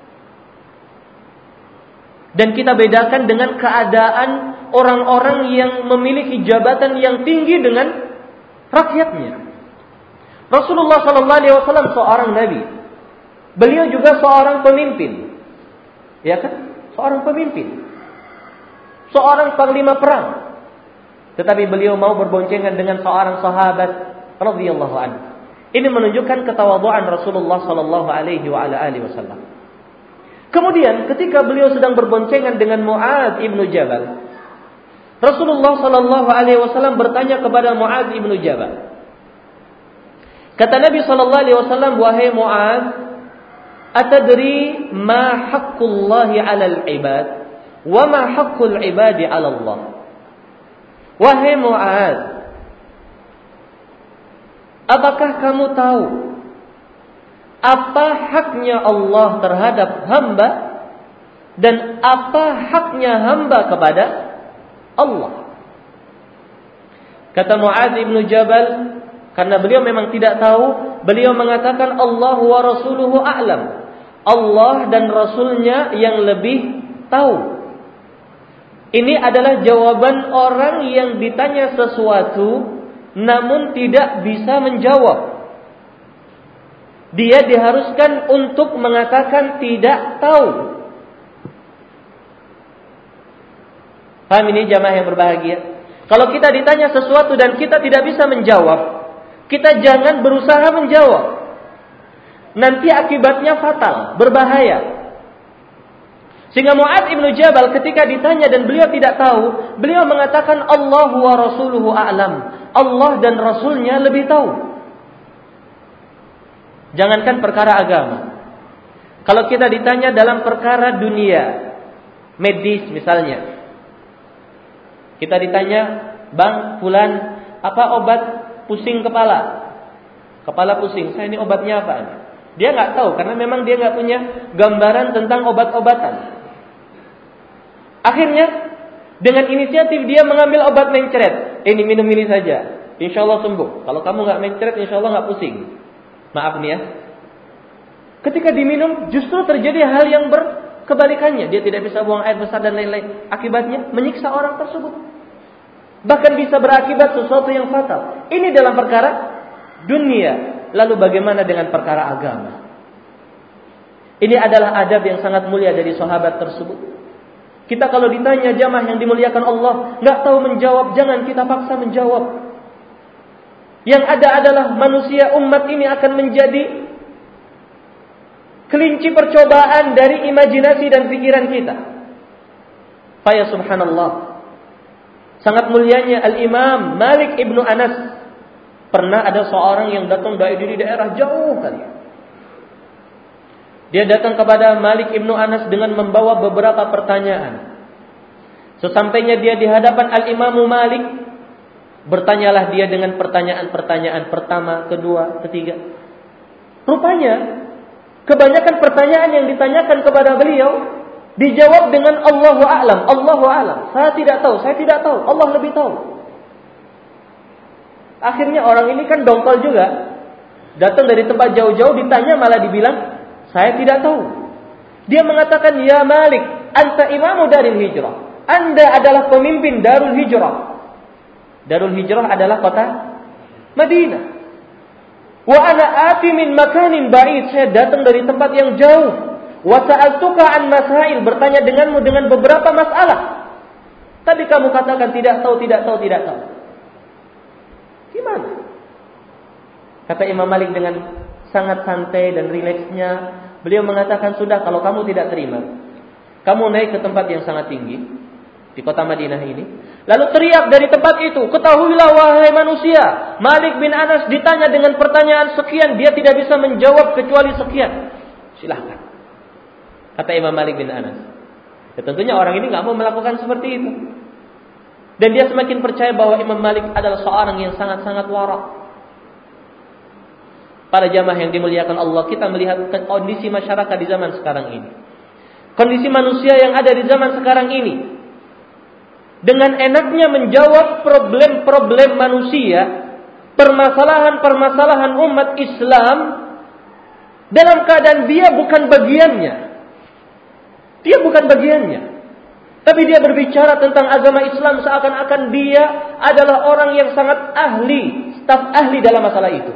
Dan kita bedakan dengan keadaan orang-orang yang memiliki jabatan yang tinggi dengan rakyatnya. Rasulullah sallallahu alaihi wasallam seorang nabi. Beliau juga seorang pemimpin. Ya kan? Seorang pemimpin. Seorang panglima perang. Tetapi beliau mau berboncengan dengan seorang sahabat radhiyallahu anhu. Ini menunjukkan ketawaduan Rasulullah sallallahu alaihi wa ala alihi wasallam. Kemudian ketika beliau sedang berboncengan dengan Mu'adz ibnu Jabal, Rasulullah sallallahu alaihi wasallam bertanya kepada Mu'adz ibnu Jabal. Kata Nabi sallallahu alaihi wasallam, "Wahai Mu'adz, atadri ma haqqullahi 'alal 'ibad wa ma haqqul 'ibadi 'ala Allah?" Wahai Mu'adz, apakah kamu tahu apa haknya Allah terhadap hamba dan apa haknya hamba kepada Allah? Kata Mu'adz ibnu Jabal, karena beliau memang tidak tahu, beliau mengatakan Allah wa rasuluhu a'lam. Allah dan Rasulnya yang lebih tahu. Ini adalah jawaban orang yang ditanya sesuatu namun tidak bisa menjawab. Dia diharuskan untuk mengatakan tidak tahu. Paham ini jamaah yang berbahagia? Kalau kita ditanya sesuatu dan kita tidak bisa menjawab, kita jangan berusaha menjawab. Nanti akibatnya fatal, berbahaya. Sehingga Mu'adz ibnu Jabal ketika ditanya dan beliau tidak tahu, beliau mengatakan Allah wa rasuluhu a'lam. Allah dan Rasulnya lebih tahu. Jangankan perkara agama. Kalau kita ditanya dalam perkara dunia, medis misalnya. Kita ditanya, "Bang, fulan, apa obat pusing kepala?" Kepala pusing, saya ini obatnya apa? Dia nggak tahu karena memang dia nggak punya gambaran tentang obat-obatan. Akhirnya dengan inisiatif dia mengambil obat mencret. Ini minum ini saja, insya Allah sembuh. Kalau kamu nggak mencret, insya Allah nggak pusing. Maaf nih ya. Ketika diminum, justru terjadi hal yang berkebalikannya. Dia tidak bisa buang air besar dan lain-lain. Akibatnya menyiksa orang tersebut. Bahkan bisa berakibat sesuatu yang fatal. Ini dalam perkara dunia. Lalu bagaimana dengan perkara agama? Ini adalah adab yang sangat mulia dari sahabat tersebut. Kita kalau ditanya jamaah yang dimuliakan Allah, nggak tahu menjawab, jangan kita paksa menjawab. Yang ada adalah manusia umat ini akan menjadi kelinci percobaan dari imajinasi dan pikiran kita. Faya subhanallah. Sangat mulianya Al-Imam Malik ibnu Anas. Pernah ada seorang yang datang dari daerah jauh kali. Dia datang kepada Malik ibnu Anas dengan membawa beberapa pertanyaan. Sesampainya dia di hadapan Al-Imamu Malik, bertanyalah dia dengan pertanyaan-pertanyaan pertama, kedua, ketiga. Rupanya kebanyakan pertanyaan yang ditanyakan kepada beliau dijawab dengan Allahu a'lam, Allahu a'lam. Saya tidak tahu, saya tidak tahu, Allah lebih tahu. Akhirnya orang ini kan dongkol juga. Datang dari tempat jauh-jauh ditanya malah dibilang, saya tidak tahu. Dia mengatakan, "Ya Malik, anta imamu Darul Hijrah. Anda adalah pemimpin Darul Hijrah." Darul Hijrah adalah kota Madinah. Wa ana ati min makanin ba'id. Saya datang dari tempat yang jauh. Wa sa'altuka an masail. Bertanya denganmu dengan beberapa masalah. Tapi kamu katakan tidak tahu, tidak tahu, tidak tahu. Gimana? Kata Imam Malik dengan sangat santai dan rileksnya, beliau mengatakan, sudah, kalau kamu tidak terima, kamu naik ke tempat yang sangat tinggi di kota Madinah ini, lalu teriak dari tempat itu, ketahuilah wahai manusia, Malik bin Anas ditanya dengan pertanyaan sekian, dia tidak bisa menjawab kecuali sekian. Silahkan. Kata Imam Malik bin Anas. Ya, tentunya orang ini nggak mau melakukan seperti itu. Dan dia semakin percaya bahwa Imam Malik adalah seorang yang sangat-sangat warak. Para jamaah yang dimuliakan Allah, kita melihat kondisi masyarakat di zaman sekarang ini. Kondisi manusia yang ada di zaman sekarang ini. Dengan enaknya menjawab problem-problem manusia, permasalahan-permasalahan umat Islam, dalam keadaan dia bukan bagiannya. Dia bukan bagiannya. Tapi dia berbicara tentang agama Islam seakan-akan dia adalah orang yang sangat ahli, staf ahli dalam masalah itu.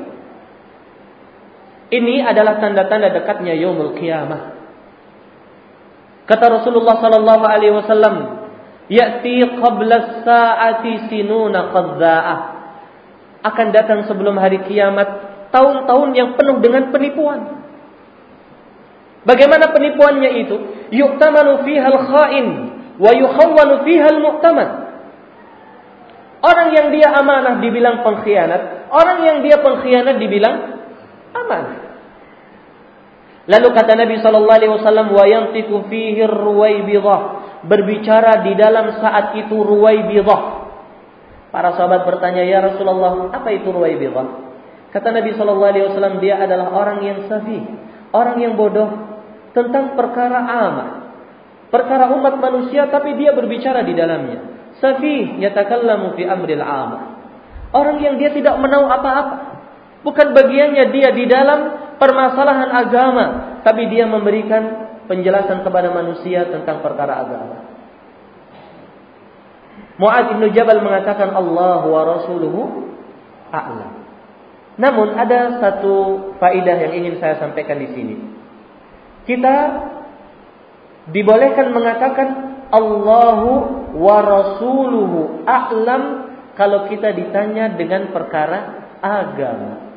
Ini adalah tanda-tanda dekatnya yaumul qiyamah. Kata Rasulullah sallallahu alaihi wasallam, "Ya'ti qabla as-sa'ati sinuna qadza'ah." Akan datang sebelum hari kiamat tahun-tahun yang penuh dengan penipuan. Bagaimana penipuannya itu? Yu'tamanu fiha al-kha'in wa yukhawwanu fiha al-mu'taman. Orang yang dia amanah dibilang pengkhianat, orang yang dia pengkhianat dibilang amanah. Lalu kata Nabi sallallahu alaihi wasallam, wa yantiqu fihi ar-ruwaybidah, berbicara di dalam saat itu ruwaybidah. Para sahabat bertanya, "Ya Rasulullah, apa itu ruwaybidah?" Kata Nabi sallallahu alaihi wasallam, dia adalah orang yang safih, orang yang bodoh tentang perkara amah, perkara umat manusia, tapi dia berbicara di dalamnya. Safih yatakallamu fi amril amah, orang yang dia tidak menahu apa-apa, bukan bagiannya dia di dalam permasalahan agama, tapi dia memberikan penjelasan kepada manusia tentang perkara agama. Mu'adz bin Jabal mengatakan, Allah wa rasuluhu a'lam. Namun ada satu faedah yang ingin saya sampaikan di sini. Kita dibolehkan mengatakan Allahu wa rasuluhu a'lam kalau kita ditanya dengan perkara agama.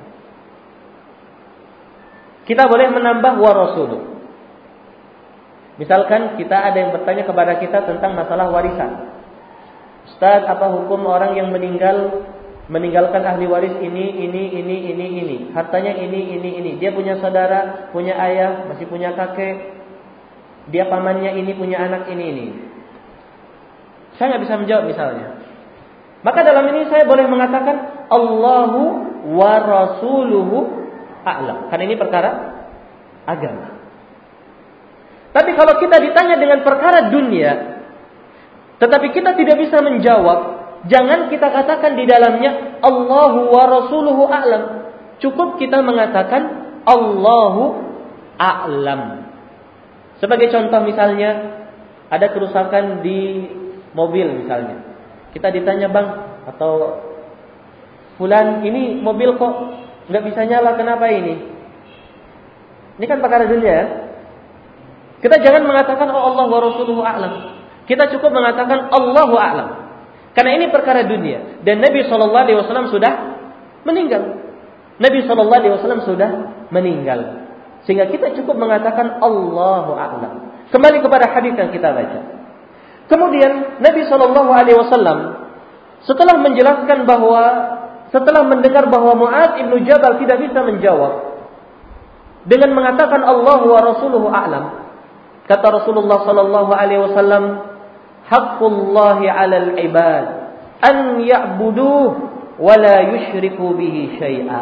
Kita boleh menambah wa rasuluh. Misalkan kita ada yang bertanya kepada kita tentang masalah warisan. Ustaz, apa hukum orang yang meninggal meninggalkan ahli waris ini, ini, ini, ini, ini. Hartanya ini, ini, ini. Dia punya saudara, punya ayah, masih punya kakek. Dia pamannya ini, punya anak ini, ini. Saya nggak bisa menjawab misalnya. Maka dalam ini saya boleh mengatakan Allahu wa rasuluhu a'lam. Karena ini perkara agama. Tapi kalau kita ditanya dengan perkara dunia, tetapi kita tidak bisa menjawab, jangan kita katakan di dalamnya Allahu wa rasuluhu a'lam. Cukup kita mengatakan Allahu a'lam. Sebagai contoh misalnya, ada kerusakan di mobil misalnya. Kita ditanya, bang, atau fulan, ini mobil kok nggak bisa nyala, kenapa ini? Ini kan perkara dunia. Kita jangan mengatakan oh Allah wa rasuluhu a'lam. Kita cukup mengatakan Allahu a'lam. Karena ini perkara dunia. Dan Nabi shallallahu alaihi wasallam sudah meninggal. Nabi shallallahu alaihi wasallam sudah meninggal. Sehingga kita cukup mengatakan Allahu a'lam. Kembali kepada hadis yang kita baca. Kemudian Nabi shallallahu alaihi wasallam setelah menjelaskan bahwa setelah mendengar bahwa Mu'adz ibnu Jabal tidak bisa menjawab dengan mengatakan Allahu wa rasuluhu a'lam, kata Rasulullah sallallahu alaihi wasallam, haqqullahi 'alal 'ibad an ya'buduhu wa la yusyriku bihi syai'a.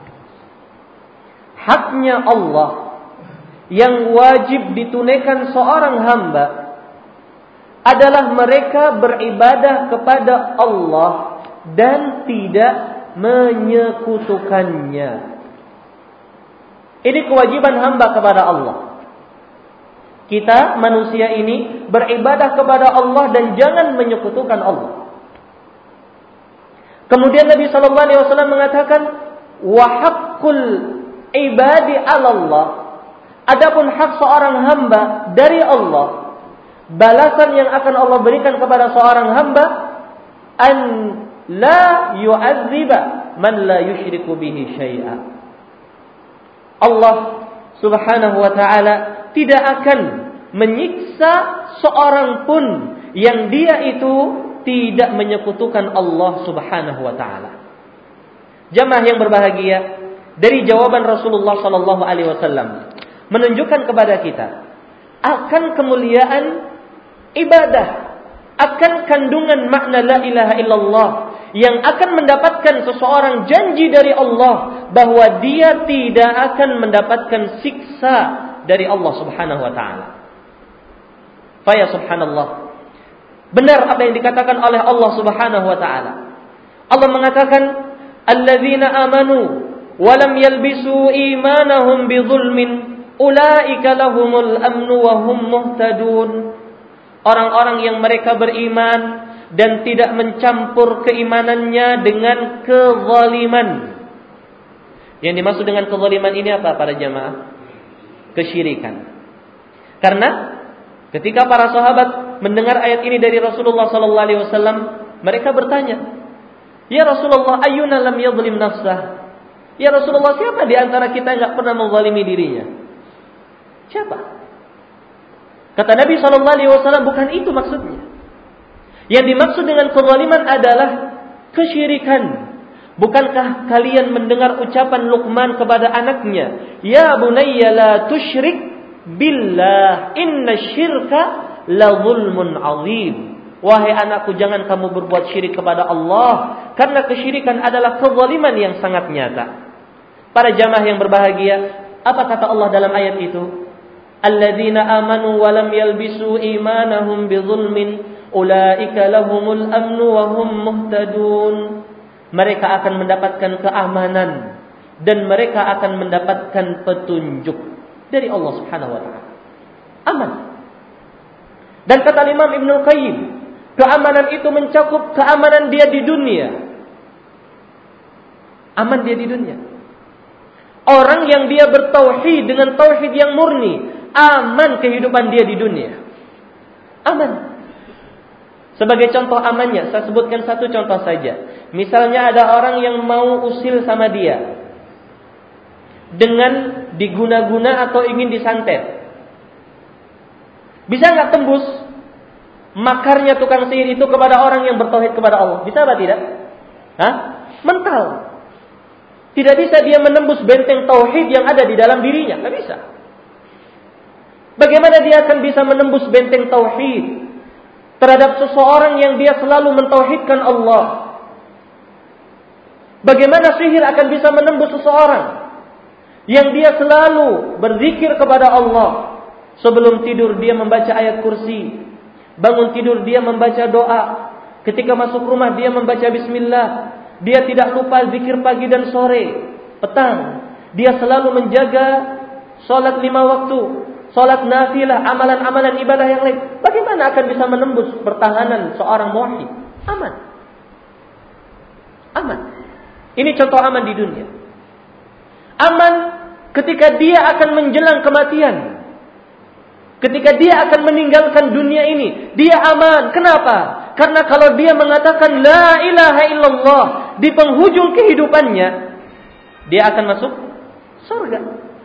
Haknya Allah yang wajib ditunaikan seorang hamba adalah mereka beribadah kepada Allah dan tidak menyekutukannya. Ini kewajiban hamba kepada Allah. Kita manusia ini beribadah kepada Allah dan jangan menyekutukan Allah. Kemudian Nabi shallallahu alaihi wasallam mengatakan, wa haqqul ibadi 'ala Allah. Adapun hak seorang hamba dari Allah, balasan yang akan Allah berikan kepada seorang hamba, an la yu'adziba man la yusyriku bihi syai'a. Allah Subhanahu wa ta'ala tidak akan menyiksa seorang pun yang dia itu tidak menyekutukan Allah Subhanahu wa ta'ala. Jamaah yang berbahagia, dari jawaban Rasulullah sallallahu alaihi wasallam menunjukkan kepada kita akan kemuliaan ibadah, akan kandungan makna la ilaha illallah, yang akan mendapatkan seseorang janji dari Allah bahwa dia tidak akan mendapatkan siksa dari Allah Subhanahu wa taala. Fa ya subhanallah, benar apa yang dikatakan oleh Allah Subhanahu wa taala. Allah mengatakan, alladzina amanu wa lam yalbisu imanahum bidzulmin ulaika lahumul amnu wa hum muhtadun. Orang-orang yang mereka beriman dan tidak mencampur keimanannya dengan kezaliman. Yang dimaksud dengan kezaliman ini apa para jamaah? Kesyirikan. Karena ketika para sahabat mendengar ayat ini dari Rasulullah sallallahu alaihi wasallam, mereka bertanya, "Ya Rasulullah, ayyuna lam yadhlim nafsah?" Ya Rasulullah, siapa di antara kita yang enggak pernah menzalimi dirinya? Siapa? Kata Nabi sallallahu alaihi wasallam, bukan itu maksudnya. Yang dimaksud dengan kezaliman adalah kesyirikan. Bukankah kalian mendengar ucapan Luqman kepada anaknya, "Ya bunayya la tusyrik billah, inna syirka la zulmun azim." Wahai anakku, jangan kamu berbuat syirik kepada Allah, karena kesyirikan adalah kezaliman yang sangat nyata. Para jamaah yang berbahagia, apa kata Allah dalam ayat itu? Alladzina amanu wa lam yalbisu imanahum bidzulmin ulaika lahumul amnu wa hum muhtadun. Mereka akan mendapatkan keamanan dan mereka akan mendapatkan petunjuk dari Allah Subhanahu wa taala. Aman. Dan kata Imam Ibnu Qayyim, keamanan itu mencakup keamanan dia di dunia. Aman dia di dunia. Orang yang dia bertauhid dengan tauhid yang murni, aman kehidupan dia di dunia. Aman. Sebagai contoh amannya, saya sebutkan satu contoh saja. Misalnya ada orang yang mau usil sama dia dengan diguna-guna atau ingin disantet. Bisa nggak tembus makarnya tukang sihir itu kepada orang yang bertauhid kepada Allah? Bisa apa tidak? Hah? mental. Tidak bisa dia menembus benteng tauhid yang ada di dalam dirinya, tidak bisa. Bagaimana dia akan bisa menembus benteng tauhid terhadap seseorang yang dia selalu mentauhidkan Allah? Bagaimana sihir akan bisa menembus seseorang yang dia selalu berzikir kepada Allah? Sebelum tidur dia membaca ayat kursi, bangun tidur dia membaca doa, ketika masuk rumah dia membaca bismillah. Dia tidak lupa zikir pagi dan sore, petang. Dia selalu menjaga salat lima waktu, salat nafilah, amalan-amalan ibadah yang lain. Bagaimana akan bisa menembus pertahanan seorang muwahhid? Aman. Aman. Ini contoh aman di dunia. Aman ketika dia akan menjelang kematian. Ketika dia akan meninggalkan dunia ini, dia aman. Kenapa? Karena kalau dia mengatakan la ilaha illallah di penghujung kehidupannya, dia akan masuk surga.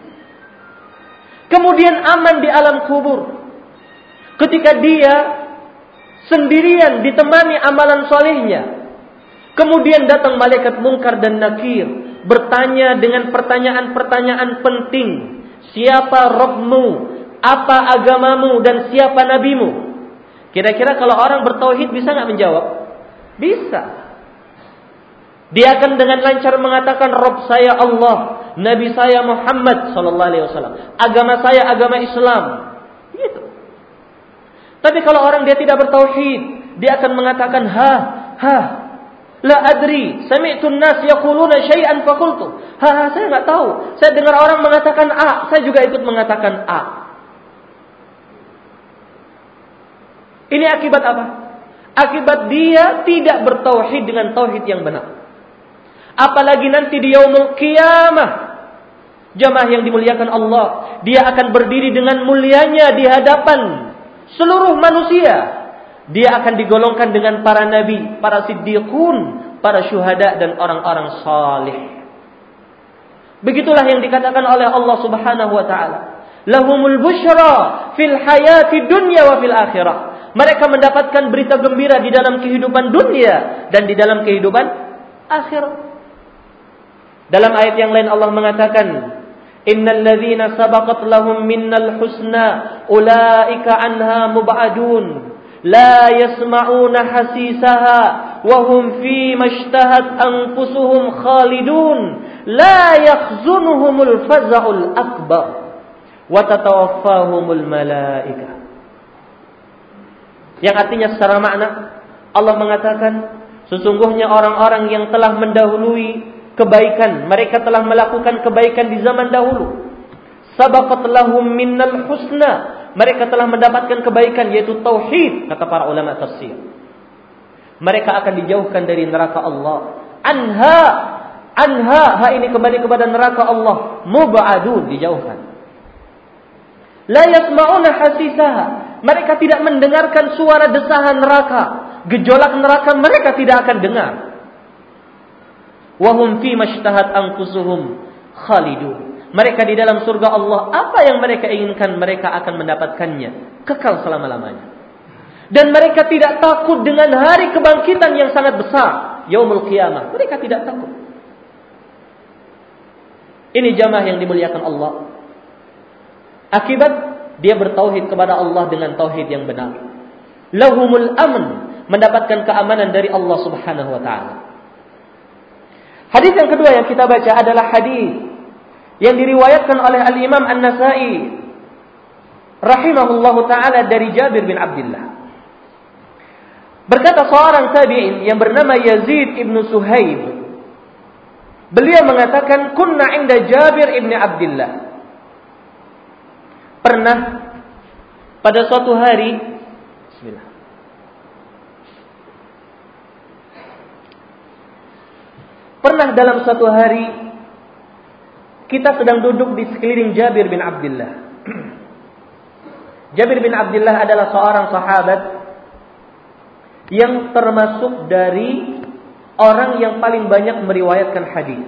Kemudian aman di alam kubur. Ketika dia sendirian ditemani amalan solehnya, kemudian datang malaikat mungkar dan nakir bertanya dengan pertanyaan-pertanyaan penting. Siapa Rabbmu? Apa agamamu? Dan siapa nabimu? Kira-kira kalau orang bertauhid bisa nggak menjawab? Bisa. Dia akan dengan lancar mengatakan Rabb saya Allah, Nabi saya Muhammad sallallahu alaihi wasallam, agama saya agama Islam. Gitu. Tapi kalau orang dia tidak bertauhid, dia akan mengatakan ha ha la adri, sami'tu an-nas yaquluna syai'an faqultu. Ha, ha saya nggak tahu. Saya dengar orang mengatakan A, saya juga ikut mengatakan A. Ini akibat apa? Akibat dia tidak bertauhid dengan tauhid yang benar. Apalagi nanti di yaumul qiyamah, jamaah yang dimuliakan Allah, dia akan berdiri dengan mulianya di hadapan seluruh manusia. Dia akan digolongkan dengan para nabi, para siddiqun, para syuhada dan orang-orang salih. Begitulah yang dikatakan oleh Allah Subhanahu wa taala. Lahumul busyra fil hayati dunya wa fil akhirah. Mereka mendapatkan berita gembira di dalam kehidupan dunia dan di dalam kehidupan akhirat. Dalam ayat yang lain Allah mengatakan, innal ladzina sabaqat lahum minnal husna ulaika anha mub'adun la yasma'una hasisaha wa hum fi mashtahat anfusuhum khalidun la yakhzunuhumul faza'ul akbar wa tatawaffahumul malaikah. Yang artinya secara makna Allah mengatakan sesungguhnya orang-orang yang telah mendahului kebaikan, mereka telah melakukan kebaikan di zaman dahulu. Sabaqat lahum minnal husna, mereka telah mendapatkan kebaikan yaitu tauhid, kata para ulama tafsir. Mereka akan dijauhkan dari neraka Allah. Anha, anha, ha ini kembali kepada neraka Allah. Mub'adun, dijauhkan. La yasma'una hasisaha, mereka tidak mendengarkan suara desahan neraka, gejolak neraka mereka tidak akan dengar. Wahum fi mashtahat anfusuhum khalidun. Mereka di dalam surga Allah, apa yang mereka inginkan mereka akan mendapatkannya kekal selama-lamanya. Dan mereka tidak takut dengan hari kebangkitan yang sangat besar, yaumul qiyamah. Mereka tidak takut. Ini jamaah yang dimuliakan Allah. Akibat dia bertauhid kepada Allah dengan tauhid yang benar. Lahumul amn, mendapatkan keamanan dari Allah Subhanahu wa taala. Hadis yang kedua yang kita baca adalah hadis yang diriwayatkan oleh Al-Imam An-Nasa'i rahimahullahu taala dari Jabir bin Abdullah. Berkata seorang tabi'in yang bernama Yazid ibn Suhaib, beliau mengatakan kunna inda Jabir ibn Abdullah. Pernah pada suatu hari, bismillah. Pernah dalam suatu hari kita sedang duduk di sekeliling Jabir bin Abdullah. Jabir bin Abdullah adalah seorang sahabat yang termasuk dari orang yang paling banyak meriwayatkan hadis.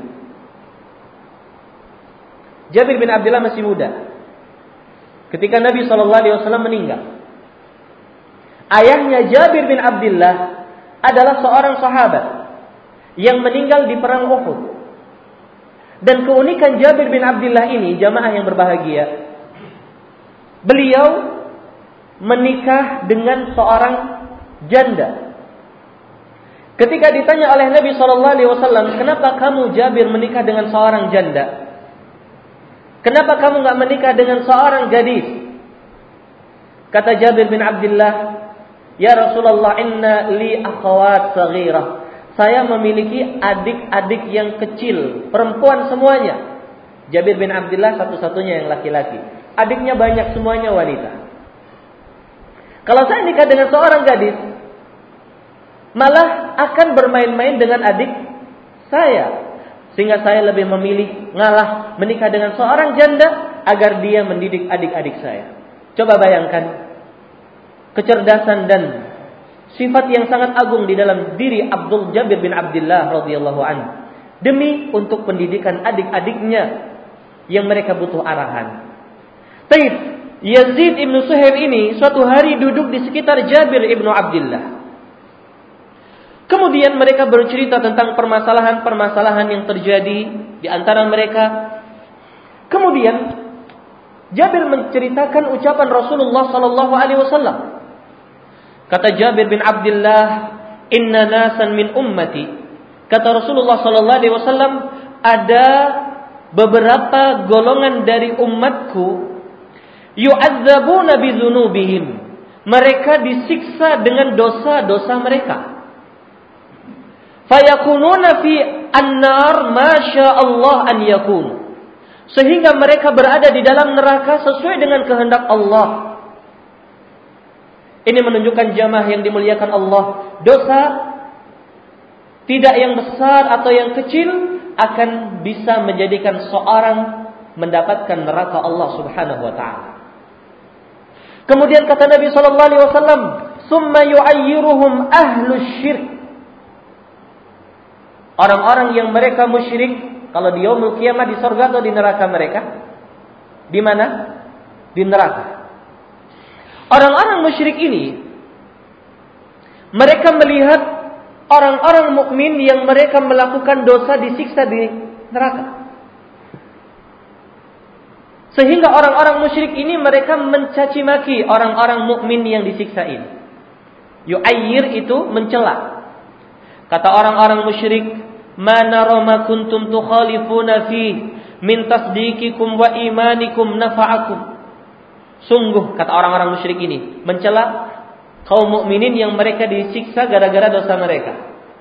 Jabir bin Abdullah masih muda ketika Nabi shallallahu alaihi wasallam meninggal. Ayahnya Jabir bin Abdullah adalah seorang sahabat yang meninggal di perang Uhud. Dan keunikan Jabir bin Abdullah ini, jamaah yang berbahagia, beliau menikah dengan seorang janda. Ketika ditanya oleh Nabi shallallahu alaihi wasallam, kenapa kamu Jabir menikah dengan seorang janda? Kenapa kamu enggak menikah dengan seorang gadis? Kata Jabir bin Abdullah, ya Rasulullah, inna li akhawat saghirah. Saya memiliki adik-adik yang kecil, perempuan semuanya. Jabir bin Abdullah satu-satunya yang laki-laki. Adiknya banyak, semuanya wanita. Kalau saya nikah dengan seorang gadis, malah akan bermain-main dengan adik saya. Sehingga saya lebih memilih ngalah menikah dengan seorang janda agar dia mendidik adik-adik saya. Coba bayangkan kecerdasan dan sifat yang sangat agung di dalam diri Abdul Jabir bin Abdullah radhiyallahu anhu demi untuk pendidikan adik-adiknya yang mereka butuh arahan. Taib, Yazid ibn Suhaib ini suatu hari duduk di sekitar Jabir ibn Abdullah. Kemudian mereka bercerita tentang permasalahan-permasalahan yang terjadi di antara mereka. Kemudian Jabir menceritakan ucapan Rasulullah sallallahu alaihi wasallam. Kata Jabir bin Abdullah, "Inna nasan min ummati." Kata Rasulullah sallallahu alaihi wasallam, ada beberapa golongan dari umatku yu'adzabuna bi dzunubihim. Mereka disiksa dengan dosa-dosa mereka. Fayakununa fi an-nar ma Allah an yakun. Sehingga mereka berada di dalam neraka sesuai dengan kehendak Allah. Ini menunjukkan jamaah yang dimuliakan Allah, dosa tidak yang besar atau yang kecil akan bisa menjadikan seorang mendapatkan neraka Allah Subhanahu wa taala. Kemudian kata Nabi sallallahu alaihi wasallam, "Summa yu'ayyiruhum ahlus syirk." Orang-orang yang mereka musyrik, kalau di yaumul kiamah di surga atau di neraka mereka? Di mana? Di neraka. Orang-orang musyrik ini, mereka melihat orang-orang mukmin yang mereka melakukan dosa disiksa di neraka. Sehingga orang-orang musyrik ini mereka mencaci maki orang-orang mukmin yang disiksa ini. Yu'ayyir itu mencela. Kata orang-orang musyrik, "Ma nara ma kuntum tukhalifuna fi min tasdiqikum wa imanikum nafa'akum." Sungguh, kata orang-orang musyrik ini, mencela kaum mukminin yang mereka disiksa gara-gara dosa mereka.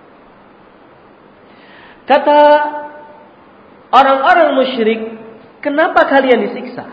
Kata orang-orang musyrik, kenapa kalian disiksa?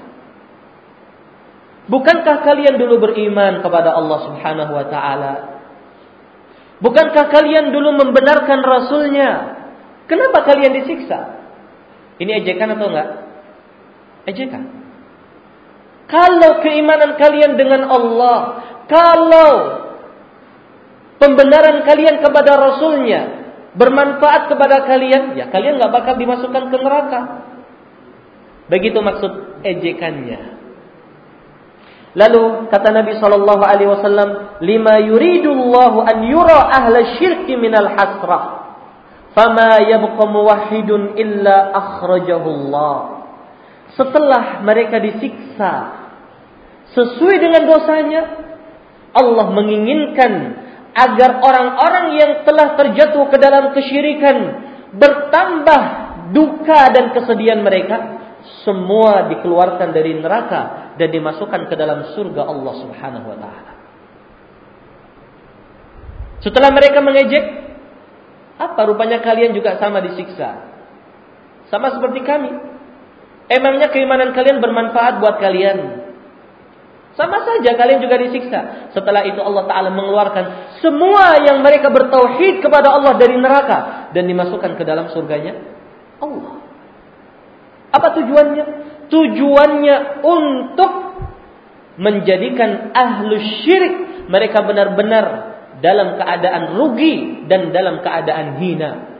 Bukankah kalian dulu beriman kepada Allah Subhanahu wa taala? Bukankah kalian dulu membenarkan Rasulnya? Kenapa kalian disiksa? Ini ejekan atau enggak? Ejekan. Kalau keimanan kalian dengan Allah, kalau pembenaran kalian kepada Rasulnya bermanfaat kepada kalian, ya kalian enggak bakal dimasukkan ke neraka. Begitu maksud ejekannya. Lalu kata Nabi sallallahu alaihi wasallam, "Lima yuridullahu an yura ahla syirki minal hasrah. Fama yabqa muwahhidun illa akhrajahu Allah." Setelah mereka disiksa sesuai dengan dosanya, Allah menginginkan agar orang-orang yang telah terjatuh ke dalam kesyirikan bertambah duka dan kesedihan mereka, semua dikeluarkan dari neraka dan dimasukkan ke dalam surga Allah Subhanahu wa taala. Setelah mereka mengejek, apa rupanya kalian juga sama disiksa? Sama seperti kami. Emangnya keimanan kalian bermanfaat buat kalian? Sama saja kalian juga disiksa. Setelah itu Allah Ta'ala mengeluarkan semua yang mereka bertauhid kepada Allah dari neraka dan dimasukkan ke dalam surganya Allah. Apa tujuannya? Tujuannya untuk menjadikan ahlu syirik mereka benar-benar dalam keadaan rugi dan dalam keadaan hina.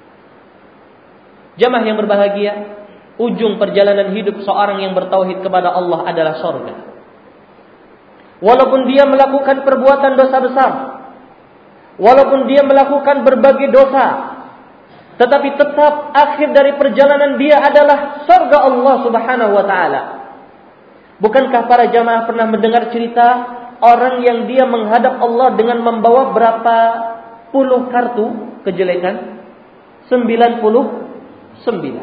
Jamaah yang berbahagia, ujung perjalanan hidup seorang yang bertauhid kepada Allah adalah surga. Walaupun dia melakukan perbuatan dosa besar, walaupun dia melakukan berbagai dosa, tetapi tetap akhir dari perjalanan dia adalah surga Allah Subhanahu wa taala. Bukankah para jamaah pernah mendengar cerita orang yang dia menghadap Allah dengan membawa berapa puluh kartu kejelekan? sembilan puluh sembilan.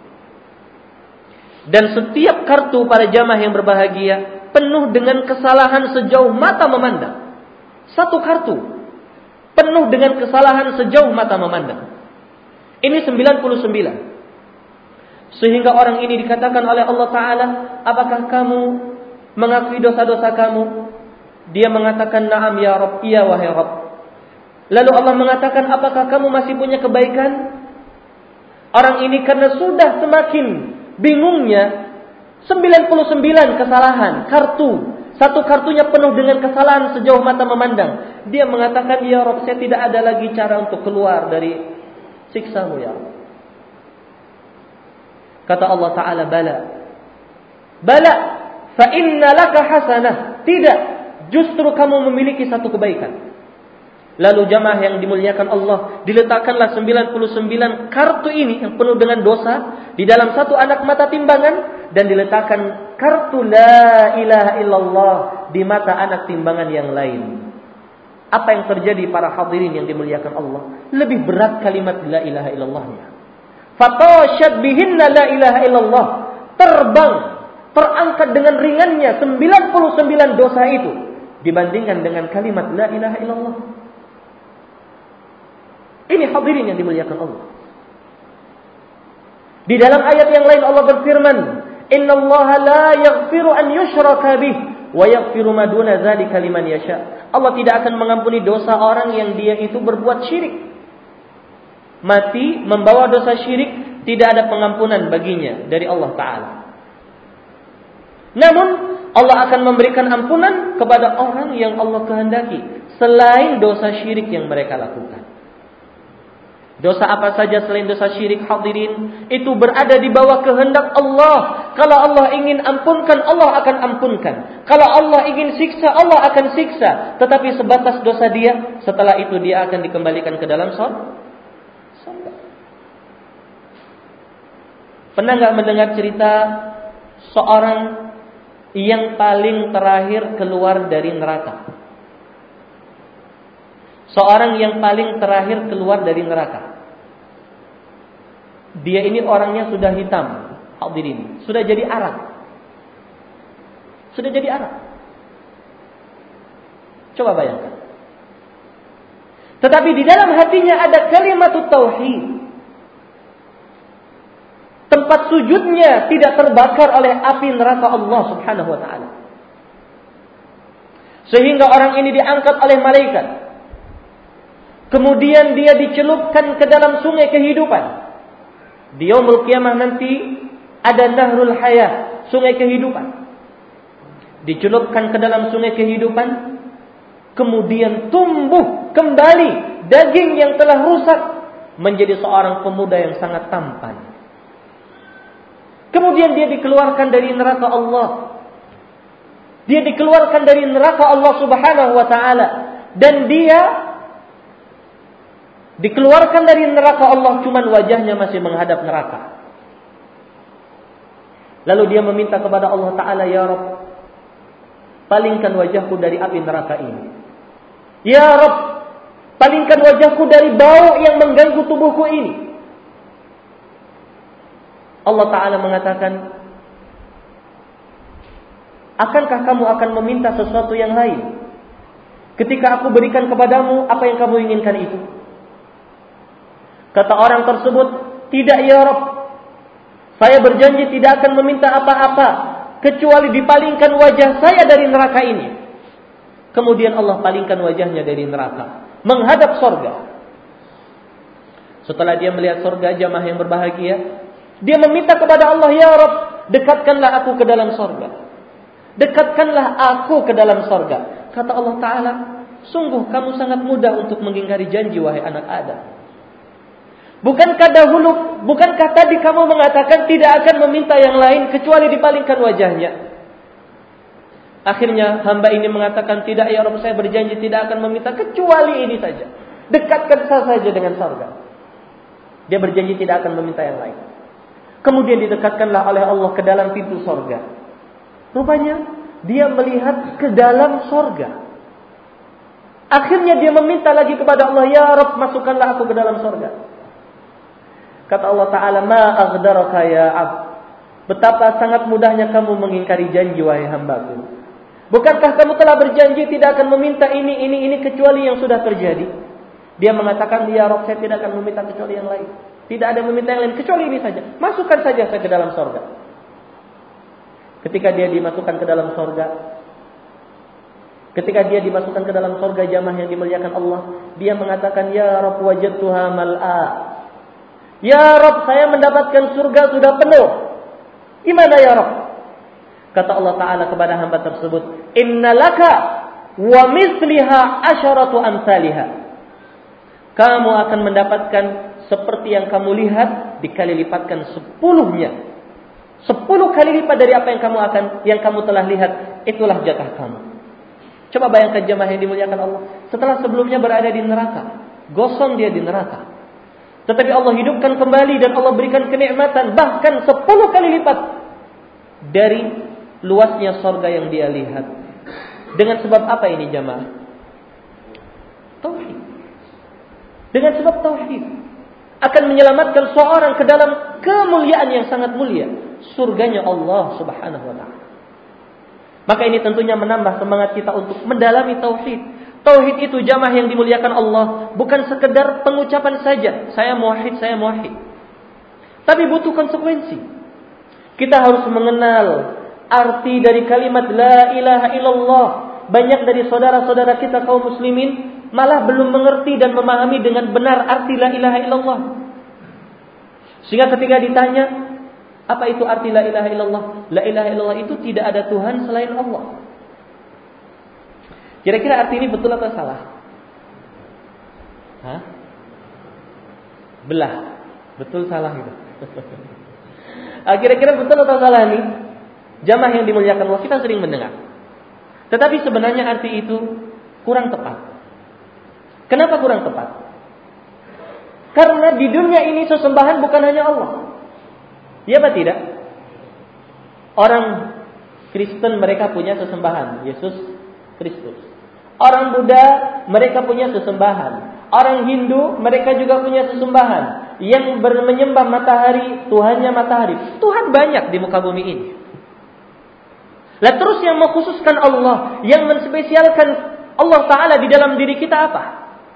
Dan setiap kartu para jamaah yang berbahagia penuh dengan kesalahan sejauh mata memandang. Satu kartu penuh dengan kesalahan sejauh mata memandang. Ini sembilan puluh sembilan. Sehingga orang ini dikatakan oleh Allah Ta'ala, apakah kamu mengakui dosa-dosa kamu? Dia mengatakan, na'am ya Rabb, iya wahai Rabb. Lalu Allah mengatakan, apakah kamu masih punya kebaikan? Orang ini karena sudah semakin bingungnya, sembilan puluh sembilan kesalahan, kartu. Satu kartunya penuh dengan kesalahan sejauh mata memandang. Dia mengatakan, ya Rabb, saya tidak ada lagi cara untuk keluar dari siksamu ya Rabb. Kata Allah Ta'ala, bala. Bala, fa inna laka hasanah. Tidak, justru kamu memiliki satu kebaikan. Lalu jamaah yang dimuliakan Allah, diletakkanlah sembilan puluh sembilan kartu ini yang penuh dengan dosa di dalam satu anak mata timbangan, dan diletakkan kartu la ilaha illallah di mata anak timbangan yang lain. Apa yang terjadi para hadirin yang dimuliakan Allah? Lebih berat kalimat la ilaha illallahnya. Fatashad bihinna la ilaha illallah. Terbang, terangkat dengan ringannya sembilan puluh sembilan dosa itu dibandingkan dengan kalimat la ilaha illallah. Ini hadirin yang dimuliakan Allah. Di dalam ayat yang lain Allah berfirman, innallaha la yaghfiru an yushraka bih wa yaghfiru ma duna dzalika liman yasha. Allah tidak akan mengampuni dosa orang yang dia itu berbuat syirik. Mati membawa dosa syirik, tidak ada pengampunan baginya dari Allah Ta'ala. Namun Allah akan memberikan ampunan kepada orang yang Allah kehendaki selain dosa syirik yang mereka lakukan. Dosa apa saja selain dosa syirik, hadirin, itu berada di bawah kehendak Allah. Kalau Allah ingin ampunkan, Allah akan ampunkan. Kalau Allah ingin siksa, Allah akan siksa. Tetapi sebatas dosa dia, setelah itu dia akan dikembalikan ke dalam surga. Pernah nggak mendengar cerita seorang yang paling terakhir keluar dari neraka? Seorang yang paling terakhir keluar dari neraka. Dia ini orangnya sudah hitam, hadirin, sudah jadi arak. Sudah jadi arak. Coba bayangkan. Tetapi di dalam hatinya ada kalimatut tauhid. Tempat sujudnya tidak terbakar oleh api neraka Allah Subhanahu wa taala. Sehingga orang ini diangkat oleh malaikat. Kemudian dia dicelupkan ke dalam sungai kehidupan. Di yaumul qiyamah nanti ada nahrul hayah, sungai kehidupan. Dicelupkan ke dalam sungai kehidupan, kemudian tumbuh kembali daging yang telah rusak menjadi seorang pemuda yang sangat tampan. Kemudian dia dikeluarkan dari neraka Allah. Dia dikeluarkan dari neraka Allah Subhanahu wa taala, dan dia dikeluarkan dari neraka Allah, cuman wajahnya masih menghadap neraka. Lalu dia meminta kepada Allah Ta'ala, ya Rabb, palingkan wajahku dari api neraka ini. Ya Rabb, palingkan wajahku dari bau yang mengganggu tubuhku ini. Allah Ta'ala mengatakan, akankah kamu akan meminta sesuatu yang lain ketika aku berikan kepadamu apa yang kamu inginkan itu? Kata orang tersebut, tidak ya Rabb, saya berjanji tidak akan meminta apa-apa kecuali dipalingkan wajah saya dari neraka ini. Kemudian Allah palingkan wajahnya dari neraka, menghadap surga. Setelah dia melihat surga, jamaah yang berbahagia, dia meminta kepada Allah, ya Rabb, dekatkanlah aku ke dalam surga. Dekatkanlah aku ke dalam surga. Kata Allah Ta'ala, sungguh kamu sangat mudah untuk mengingkari janji, wahai anak Adam. Bukankah dahulu, bukankah tadi kamu mengatakan tidak akan meminta yang lain kecuali dipalingkan wajahnya? Akhirnya hamba ini mengatakan, tidak ya Rabb, saya berjanji tidak akan meminta kecuali ini saja. Dekatkan saya saja dengan surga. Dia berjanji tidak akan meminta yang lain. Kemudian didekatkanlah oleh Allah ke dalam pintu sorga. Rupanya dia melihat ke dalam sorga. Akhirnya dia meminta lagi kepada Allah, ya Rabb, masukkanlah aku ke dalam sorga. Kata Allah Ta'ala, ma aghdaraka ya abd. Betapa sangat mudahnya kamu mengingkari janji, wahai hambaku. Bukankah kamu telah berjanji tidak akan meminta ini, ini, ini kecuali yang sudah terjadi? Dia mengatakan, ya Rabb, saya tidak akan meminta kecuali yang lain. Tidak ada meminta yang lain kecuali ini saja. Masukkan saja saya ke dalam sorga. Ketika dia dimasukkan ke dalam sorga, ketika dia dimasukkan ke dalam sorga, jamaah yang dimuliakan Allah, dia mengatakan, ya Rabb, wajadtuha mal'a. Ya Rabb, saya mendapatkan surga sudah penuh. Gimana ya Rabb? Kata Allah Ta'ala kepada hamba tersebut, innalaka wa misliha asyaratu amsalihah. Kamu akan mendapatkan seperti yang kamu lihat dikali lipatkan sepuluhnya. Sepuluh kali lipat dari apa yang kamu akan, yang kamu telah lihat. Itulah jatah kamu. Coba bayangkan jemaah yang dimuliakan Allah. Setelah sebelumnya berada di neraka, gosong dia di neraka. Tetapi Allah hidupkan kembali dan Allah berikan kenikmatan bahkan sepuluh kali lipat dari luasnya sorga yang dia lihat. Dengan sebab apa ini jemaah? Tauhid. Dengan sebab tauhid akan menyelamatkan seorang ke dalam kemuliaan yang sangat mulia, surganya Allah Subhanahu wa taala. Maka ini tentunya menambah semangat kita untuk mendalami tauhid. Tauhid itu jamaah yang dimuliakan Allah bukan sekedar pengucapan saja, saya muwahhid, saya muwahhid. Tapi butuh konsekuensi. Kita harus mengenal arti dari kalimat la ilaha illallah. Banyak dari saudara-saudara kita kaum muslimin malah belum mengerti dan memahami dengan benar arti la ilaha illallah. Sehingga ketika ditanya, apa itu arti la ilaha illallah? La ilaha illallah itu tidak ada Tuhan selain Allah. Kira-kira arti ini betul atau salah? Hah? Belah. Betul salah itu. Kira-kira betul atau salah ini? Jamaah yang dimuliakan Allah, kita sering mendengar. Tetapi sebenarnya arti itu kurang tepat. Kenapa kurang tepat? Karena di dunia ini sesembahan bukan hanya Allah. Ya apa tidak? Orang Kristen mereka punya sesembahan, Yesus Kristus. Orang Buddha mereka punya sesembahan. Orang Hindu mereka juga punya sesembahan. Yang menyembah matahari, Tuhannya matahari. Tuhan banyak di muka bumi ini. Lah terus yang mengkhususkan Allah, yang menspesialkan Allah Ta'ala di dalam diri kita apa?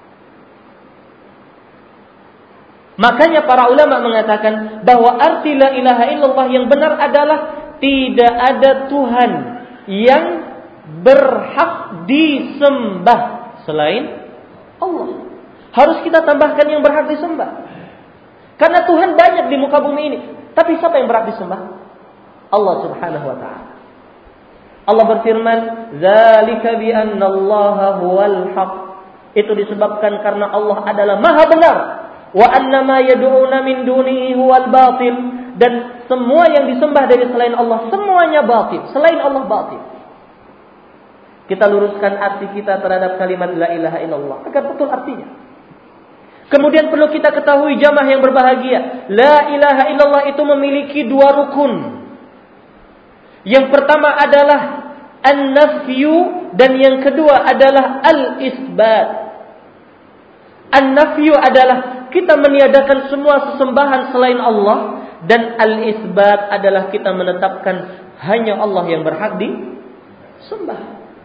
Makanya para ulama mengatakan bahwa arti la ilaha illallah yang benar adalah tidak ada Tuhan yang berhak disembah selain Allah. Harus kita tambahkan yang berhak disembah. Karena Tuhan banyak di muka bumi ini. Tapi siapa yang berhak disembah? Allah Subhanahu wa ta'ala. Allah berfirman, "Dzalika bi anna Allaha huwal haq." Itu disebabkan karena Allah adalah Maha benar. Wa anna ma yad'una min dunihi huwal batil, dan semua yang disembah dari selain Allah semuanya batil, selain Allah batil. Kita luruskan arti kita terhadap kalimat la ilaha illallah agar betul artinya. Kemudian perlu kita ketahui jamaah yang berbahagia, la ilaha illallah itu memiliki dua rukun. Yang pertama adalah an-nafyu dan yang kedua adalah al-isbat. An-nafyu adalah kita meniadakan semua sesembahan selain Allah, dan al-isbat adalah kita menetapkan hanya Allah yang berhak disembah.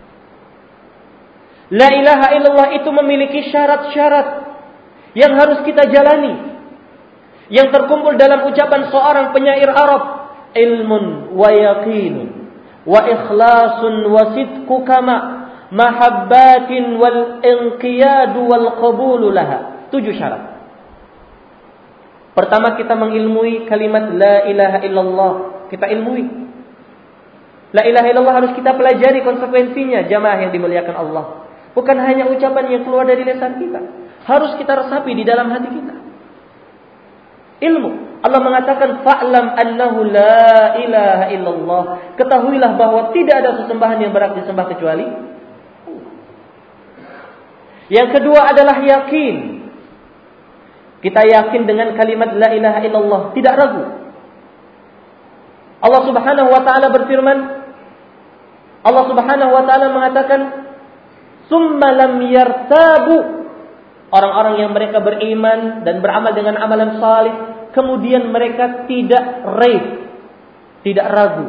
La ilaha illallah itu memiliki syarat-syarat yang harus kita jalani, yang terkumpul dalam ucapan seorang penyair Arab, ilmun wa yaqinun wa ikhlasun wa sidqu kama mahabbatin wal inqiyadu wal qabulu laha. Tujuh syarat. Pertama, kita mengilmui kalimat la ilaha illallah. Kita ilmui. La ilaha illallah harus kita pelajari konsekuensinya, jamaah yang dimuliakan Allah. Bukan hanya ucapan yang keluar dari lisan kita, harus kita resapi di dalam hati kita. Ilmu. Allah mengatakan fa'lam annahu la ilaha illallah. Ketahuilah bahwa tidak ada sesembahan yang berhak disembah kecuali Allah. Yang kedua adalah yakin. Kita yakin dengan kalimat la ilaha illallah, tidak ragu. Allah Subhanahu wa taala berfirman, Allah Subhanahu wa taala mengatakan, "Tsumma lam yartabu." Orang-orang yang mereka beriman dan beramal dengan amalan salih, kemudian mereka tidak raib, tidak ragu.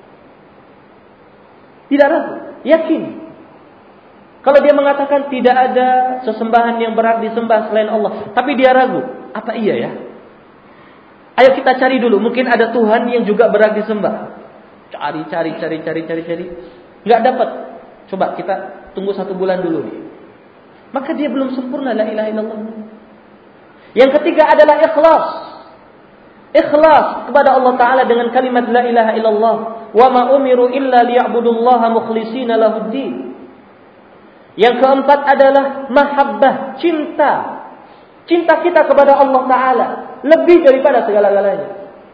Tidak ragu, yakin. Kalau dia mengatakan tidak ada sesembahan yang berhak disembah selain Allah, tapi dia ragu, apa iya ya? Ayo kita cari dulu, mungkin ada Tuhan yang juga berhak disembah. Cari, cari, cari, cari, cari, cari. Nggak dapat. Coba kita tunggu satu bulan dulu nih. Maka dia belum sempurna la ilaha illallah. Yang ketiga adalah ikhlas. Ikhlas kepada Allah Ta'ala dengan kalimat la ilaha illallah. Wa ma umiru illa liya'budullaha mukhlishina lahuddin. Yang keempat adalah mahabbah, cinta. Cinta kita kepada Allah Ta'ala lebih daripada segala-galanya.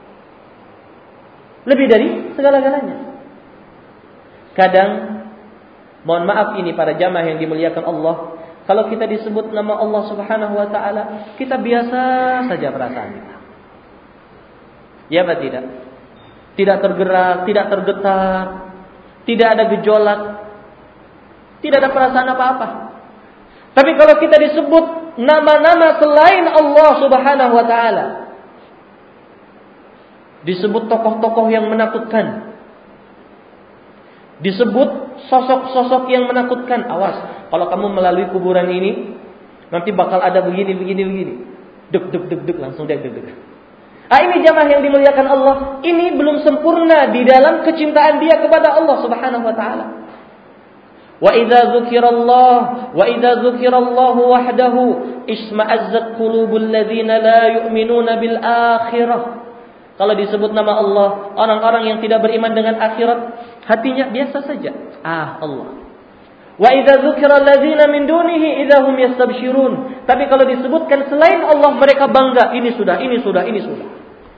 Lebih dari segala-galanya. Kadang, mohon maaf ini para jamaah yang dimuliakan Allah, kalau kita disebut nama Allah Subhanahu wa taala, kita biasa saja perasaan kita. Ya apa tidak? Tidak tergerak, tidak tergetar, tidak ada gejolak, tidak ada perasaan apa-apa. Tapi kalau kita disebut nama-nama selain Allah Subhanahu wa taala, disebut tokoh-tokoh yang menakutkan, disebut sosok-sosok yang menakutkan, awas, kalau kamu melalui kuburan ini, nanti bakal ada begini, begini, begini. Duk, duk, duk, duk, langsung dek, duk, duk. Ah, ini jamaah yang dimuliakan Allah, ini belum sempurna di dalam kecintaan dia kepada Allah Subhanahu wa taala. Wa idza dzukirallah wa idza dzukirallahu wahdahu isma'azzat qulubul ladzina la yu'minuna bil akhirah. Kalau disebut nama Allah, orang-orang yang tidak beriman dengan akhirat, hatinya biasa saja. Ah, Allah. Wa idza dzukira alladzina min dunihi idza hum yastabshirun. Tapi kalau disebutkan selain Allah, mereka bangga, ini sudah, ini sudah, ini sudah.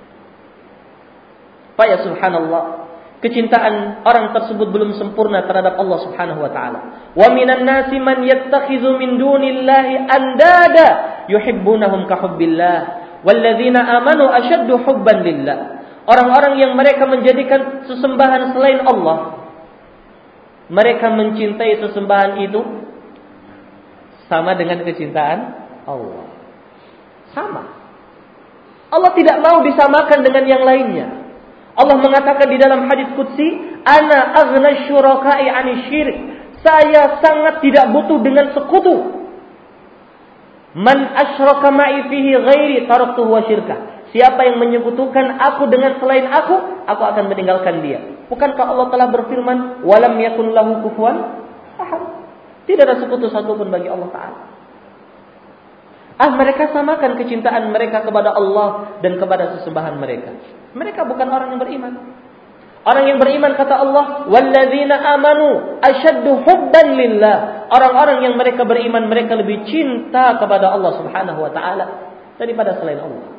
Fa ya subhanallah, kecintaan orang tersebut belum sempurna terhadap Allah Subhanahu wa taala. Wa minan nasi man yattakhidhu min dunillahi andada yuhibbunahum ka hubbillah. Walladzina amanu ashaddu hubban lillah. Orang-orang yang mereka menjadikan sesembahan selain Allah, mereka mencintai sesembahan itu sama dengan kecintaan Allah. Sama. Allah tidak mau disamakan dengan yang lainnya. Allah mengatakan di dalam hadis qudsi, "Ana aghna syuraka'i 'ani syirik." Saya sangat tidak butuh dengan sekutu. Man asyraka ma'i fihi ghairi taraktuhu wa syirkah. Siapa yang menyekutukan aku dengan selain aku, aku akan meninggalkan dia. Bukankah Allah telah berfirman, "Walam yakun lahu kufuwan ahad." Tidak ada sekutu satupun bagi Allah Ta'ala. Ah, mereka samakan kecintaan mereka kepada Allah dan kepada sesembahan mereka. Mereka bukan orang yang beriman. Orang yang beriman, kata Allah, "Walladzina amanu ashaddu hubban lillah." Orang-orang yang mereka beriman, mereka lebih cinta kepada Allah Subhanahu wa taala daripada selain Allah.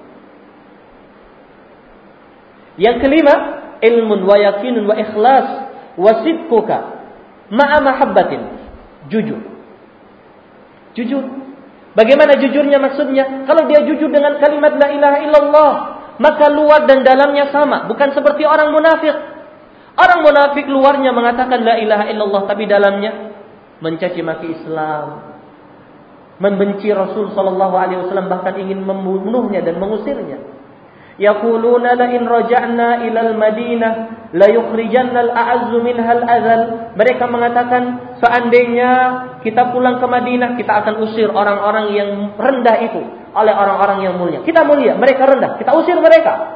Yang kelima, ilmun wa yakinun wa ikhlas wa sidquka ma'a mahabbatin. Jujur. Jujur. Bagaimana jujurnya maksudnya? Kalau dia jujur dengan kalimat la ilaha illallah, maka luar dan dalamnya sama, bukan seperti orang munafik. Orang munafik luarnya mengatakan la ilaha illallah, tapi dalamnya mencaci maki Islam, membenci Rasul sallallahu alaihi wasallam, bahkan ingin membunuhnya dan mengusirnya. Yaquluna la in raja'na ilal Madinah la yukhrijanna al-a'azzu minha al-azal. Mereka mengatakan seandainya kita pulang ke Madinah, kita akan usir orang-orang yang rendah itu oleh orang-orang yang mulia. Kita mulia, mereka rendah, kita usir mereka.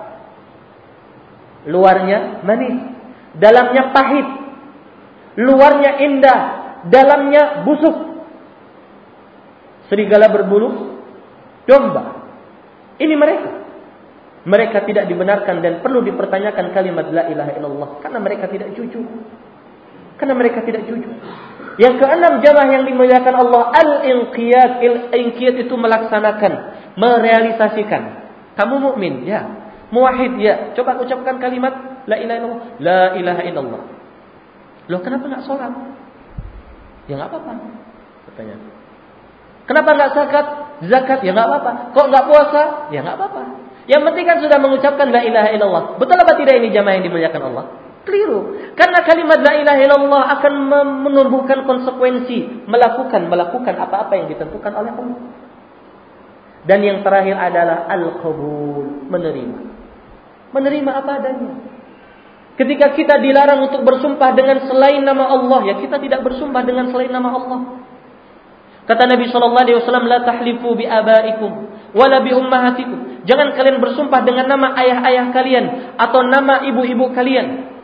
Luarnya manis, dalamnya pahit. Luarnya indah, dalamnya busuk. Serigala berbulu domba. Ini mereka. Mereka tidak dibenarkan dan perlu dipertanyakan kalimat la ilaha illallah, karena mereka tidak jujur. Karena mereka tidak jujur. Yang keenam, jamaah yang dimuliakan Allah, al-inqiyad. Al-inqiyad itu melaksanakan, merealisasikan. Kamu mukmin, ya. Muwahhid, ya. Coba ucapkan kalimat la ilaha illallah. La ilaha illallah. Loh, kenapa enggak salat? Ya enggak apa-apa, katanya. Kenapa enggak zakat? zakat, ya nggak apa-apa. Kok nggak puasa, ya nggak apa-apa. Yang penting kan sudah mengucapkan la ilaha illallah. Betul apa tidak ini jamaah yang dimuliakan Allah? Keliru. Karena kalimat la ilaha illallah akan menumbuhkan konsekuensi melakukan melakukan apa-apa yang ditentukan oleh Allah. Dan yang terakhir adalah al-qabul, menerima. Menerima apa adanya. Ketika kita dilarang untuk bersumpah dengan selain nama Allah, ya kita tidak bersumpah dengan selain nama Allah. Kata Nabi sallallahu alaihi wasallam, la tahlifu bi abaikum wala bi ummahatikum. Jangan kalian bersumpah dengan nama ayah-ayah kalian atau nama ibu-ibu kalian.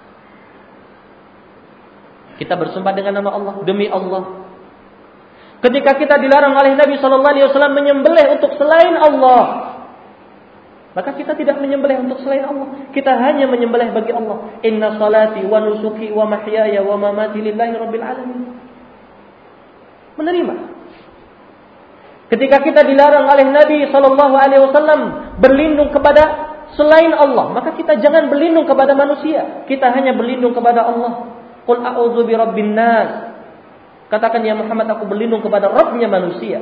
Kita bersumpah dengan nama Allah, demi Allah. Ketika kita dilarang oleh Nabi sallallahu alaihi wasallam menyembelih untuk selain Allah, maka kita tidak menyembelih untuk selain Allah. Kita hanya menyembelih bagi Allah. Inna salati wa nusuki wa mahyaya wa mamati lillahi rabbil alamin. Menerima. Ketika kita dilarang oleh Nabi sallallahu alaihi wasallam berlindung kepada selain Allah, maka kita jangan berlindung kepada manusia. Kita hanya berlindung kepada Allah. Qul a'udzu birabbin nas. Katakan ya Muhammad, aku berlindung kepada Rabbnya manusia.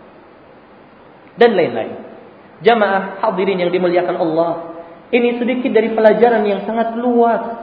Dan lain-lain. Jamaah hadirin yang dimuliakan Allah, ini sedikit dari pelajaran yang sangat luas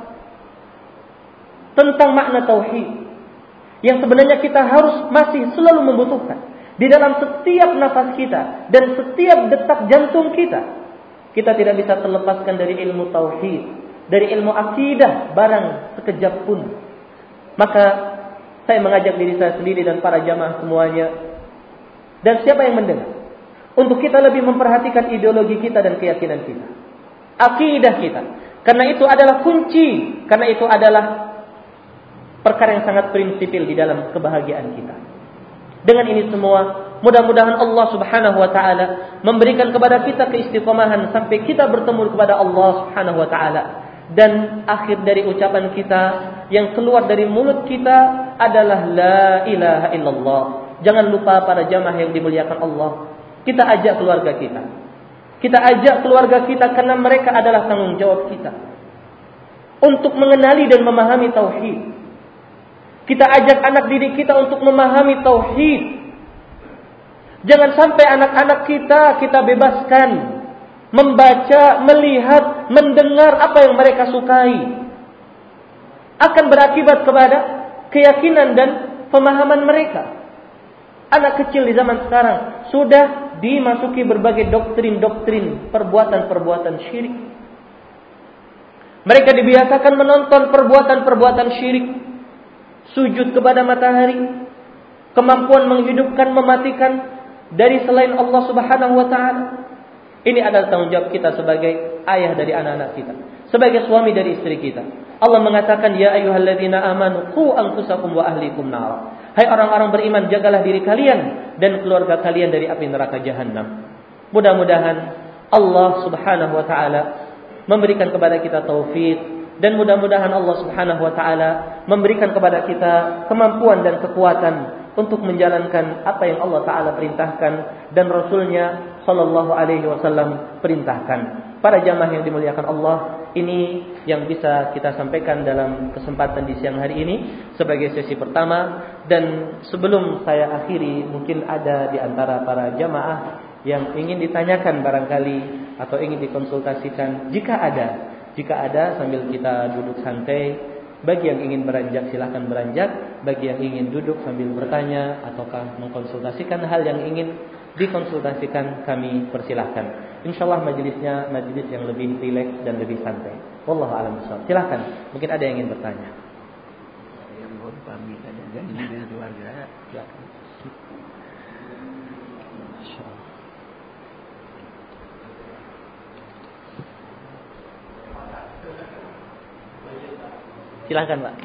tentang makna tauhid yang sebenarnya kita harus masih selalu membutuhkan di dalam setiap nafas kita dan setiap detak jantung kita. Kita tidak bisa terlepaskan dari ilmu tauhid, dari ilmu akidah barang sekejap pun. Maka saya mengajak diri saya sendiri dan para jamaah semuanya, dan siapa yang mendengar, untuk kita lebih memperhatikan ideologi kita dan keyakinan kita, akidah kita. Karena itu adalah kunci, karena itu adalah perkara yang sangat prinsipil di dalam kebahagiaan kita. Dengan ini semua, mudah-mudahan Allah Subhanahu wa taala memberikan kepada kita keistiqomahan sampai kita bertemu kepada Allah Subhanahu wa taala. Dan akhir dari ucapan kita yang keluar dari mulut kita adalah la ilaha illallah. Jangan lupa para jamaah yang dimuliakan Allah, kita ajak keluarga kita. Kita ajak keluarga kita karena mereka adalah tanggung jawab kita untuk mengenali dan memahami tauhid. Kita ajak anak didik kita untuk memahami tauhid. Jangan sampai anak-anak kita kita bebaskan membaca, melihat, mendengar apa yang mereka sukai. Akan berakibat kepada keyakinan dan pemahaman mereka. Anak kecil di zaman sekarang sudah dimasuki berbagai doktrin-doktrin perbuatan-perbuatan syirik. Mereka dibiasakan menonton perbuatan-perbuatan syirik. Sujud kepada matahari, kemampuan menghidupkan, mematikan dari selain Allah Subhanahu wa taala. Ini adalah tanggung jawab kita sebagai ayah dari anak-anak kita, sebagai suami dari istri kita. Allah mengatakan, ya ayyuhalladzina amanu qu anfusakum wa ahlikum nar. Hai orang-orang beriman, jagalah diri kalian dan keluarga kalian dari api neraka jahanam. Mudah-mudahan Allah Subhanahu wa taala memberikan kepada kita taufik, dan mudah-mudahan Allah Subhanahu wa taala memberikan kepada kita kemampuan dan kekuatan untuk menjalankan apa yang Allah taala perintahkan dan Rasulnya sallallahu alaihi wasallam perintahkan. Para jamaah yang dimuliakan Allah, ini yang bisa kita sampaikan dalam kesempatan di siang hari ini sebagai sesi pertama. Dan sebelum saya akhiri, mungkin ada di antara para jamaah yang ingin ditanyakan barangkali atau ingin dikonsultasikan. Jika ada, jika ada sambil kita duduk santai. Bagi yang ingin beranjak silahkan beranjak. Bagi yang ingin duduk sambil bertanya ataukah mengkonsultasikan hal yang ingin dikonsultasikan, kami persilahkan. Insyaallah majelisnya majelis yang lebih rileks dan lebih santai. Wallahu a'lam bishawab. Silahkan. Mungkin ada yang ingin bertanya. Yang mohon pamit ada janji dengan keluarga. Silakan. Silahkan Pak.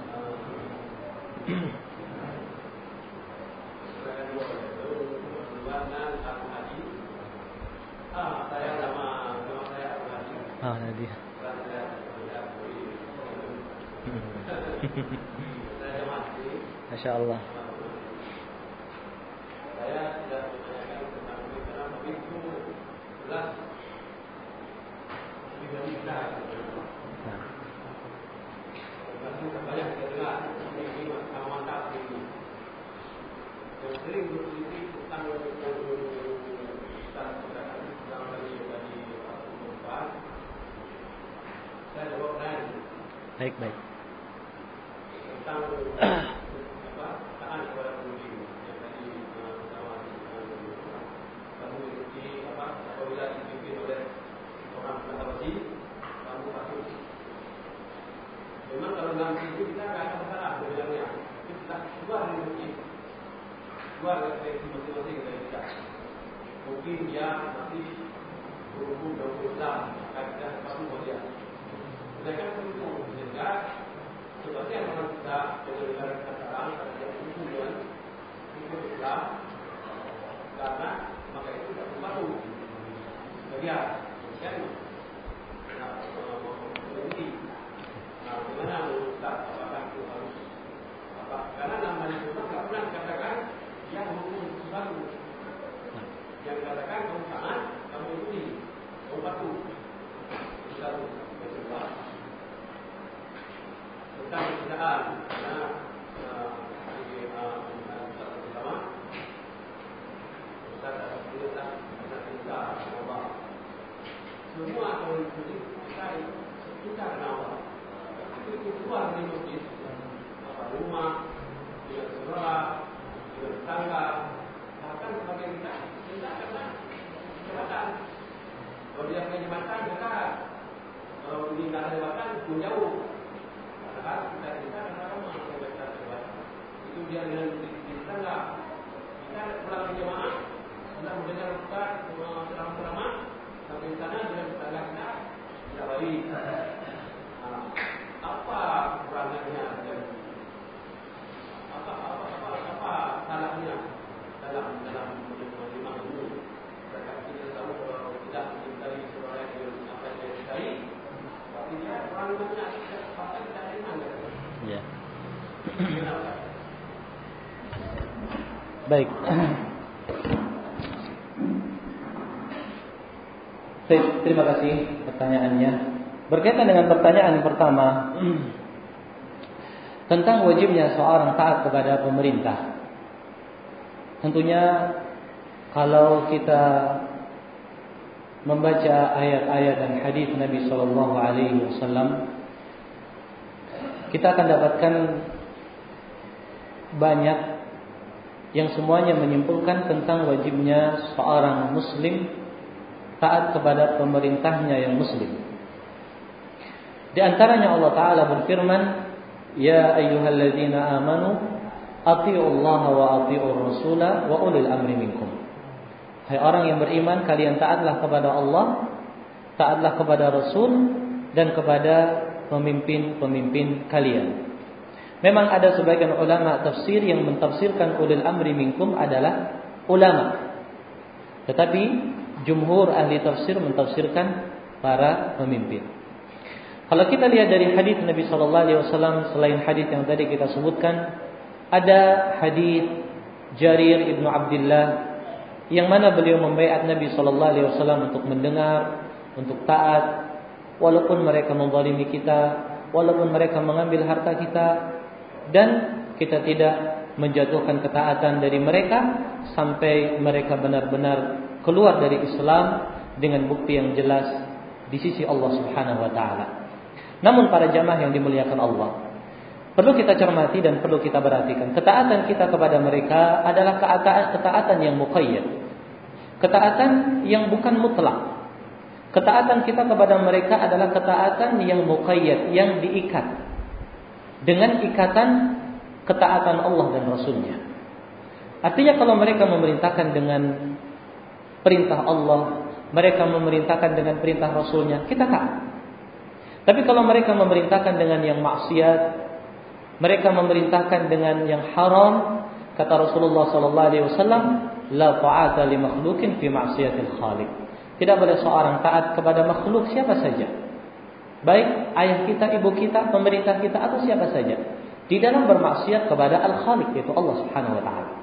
Ah, tadi. Masya Allah. Saya tidak menanyakan tentang kenapa begitu jelas tidak bisa. Banyak kita dengar ini mantap ini. Yang sering berpolitik Baik, baik. Memang kalau dalam itu kita nggak ada masalah sebenarnya. Kita keluar dari masjid, keluar dari masing-masing dari kita. Mungkin dia masih berhubung dengan Islam, akan kita sepatu buat dia. Sedangkan itu sehingga seperti yang orang kita dengan negara kita sekarang karena dia berhubung dengan hukum Islam, karena maka itu tidak baru. Bagian, kan? Nah, ini. Nah, bagaimana menurut Ustaz? Apakah itu harus apa? Karena namanya itu tidak pernah dikatakan dia hukum baru. Yang dikatakan kamu sangat, kamu ikuti, kamu patuh. Itu satu. Yang kedua, tentang perbedaan. Karena di Ustaz pertama, Ustaz ada perintah, ada perintah Allah. Semua kalau ikuti kita kita kenal Allah. Itu keluar dari masjid, apa rumah, dengan sekolah, dengan tetangga, bahkan sebagai kita, kita karena jabatan. Kalau dia punya jabatan dekat, kalau ini nggak ada jabatan pun jauh. Padahal kita kita karena ramah dengan jabatan. Itu dia dengan di tetangga. Kita pulang ke jemaah, kita mendengar Ustaz ceramah-ceramah sampai di sana dengan tetangga kita tidak baik. Apa kurangannya dan apa apa apa apa salahnya dalam dalam menerima ilmu? Mereka kita tahu kalau tidak mencintai seorang yang apa yang dia cintai, tapi dia kurangannya apa tidak iman. Ya. Baik. Terima kasih pertanyaannya. Berkaitan dengan pertanyaan pertama tentang wajibnya seorang taat kepada pemerintah. Tentunya kalau kita membaca ayat-ayat dan hadis Nabi sallallahu alaihi wasallam, kita akan dapatkan banyak yang semuanya menyimpulkan tentang wajibnya seorang muslim taat kepada pemerintahnya yang muslim. Di antaranya Allah Ta'ala berfirman, Ya ayyuhalladzina amanu ati'u Allah wa ati'ur rasula wa ulil amri minkum. Hai orang yang beriman, kalian taatlah kepada Allah, taatlah kepada Rasul, dan kepada pemimpin-pemimpin kalian. Memang ada sebagian ulama tafsir yang mentafsirkan ulil amri minkum adalah ulama. Tetapi jumhur ahli tafsir mentafsirkan para pemimpin. Kalau kita lihat dari hadis Nabi sallallahu alaihi wasallam, selain hadis yang tadi kita sebutkan, ada hadis Jarir ibnu Abdullah yang mana beliau membaiat Nabi sallallahu alaihi wasallam untuk mendengar, untuk taat, walaupun mereka menzalimi kita, walaupun mereka mengambil harta kita, dan kita tidak menjatuhkan ketaatan dari mereka sampai mereka benar-benar keluar dari Islam dengan bukti yang jelas di sisi Allah Subhanahu wa taala. Namun para jamaah yang dimuliakan Allah, perlu kita cermati dan perlu kita perhatikan, ketaatan kita kepada mereka adalah ketaatan, ketaatan yang muqayyad, ketaatan yang bukan mutlak. Ketaatan kita kepada mereka adalah ketaatan yang muqayyad, yang diikat dengan ikatan ketaatan Allah dan Rasulnya. Artinya kalau mereka memerintahkan dengan perintah Allah, mereka memerintahkan dengan perintah Rasulnya, kita taat. Tapi kalau mereka memerintahkan dengan yang maksiat, mereka memerintahkan dengan yang haram, kata Rasulullah sallallahu alaihi wasallam, la ta'ata li makhluqin fi ma'siyatil khaliq. Tidak boleh seorang taat kepada makhluk siapa saja. Baik ayah kita, ibu kita, pemerintah kita atau siapa saja, di dalam bermaksiat kepada Al-Khaliq, yaitu Allah Subhanahu wa taala.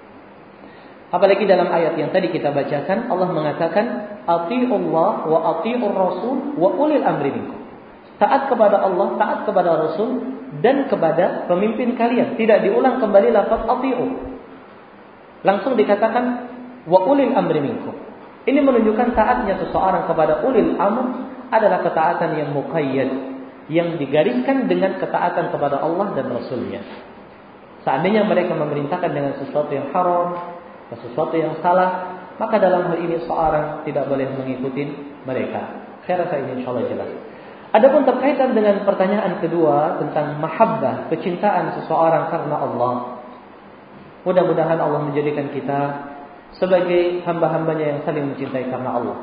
Apalagi dalam ayat yang tadi kita bacakan, Allah mengatakan, "Atiiullah wa atiiur rasul wa ulil amri minkum." Taat kepada Allah, taat kepada Rasul, dan kepada pemimpin kalian. Tidak diulang kembali lafaz ati'u. Langsung dikatakan wa ulil amri minkum. Ini menunjukkan taatnya seseorang kepada ulil amr adalah ketaatan yang muqayyad, yang digariskan dengan ketaatan kepada Allah dan Rasul-Nya. Seandainya mereka memerintahkan dengan sesuatu yang haram, sesuatu yang salah, maka dalam hal ini seorang tidak boleh mengikuti mereka. Saya rasa ini insyaallah jelas. Adapun terkaitan dengan pertanyaan kedua tentang mahabbah, kecintaan seseorang karena Allah, mudah-mudahan Allah menjadikan kita sebagai hamba-hambanya yang saling mencintai karena Allah.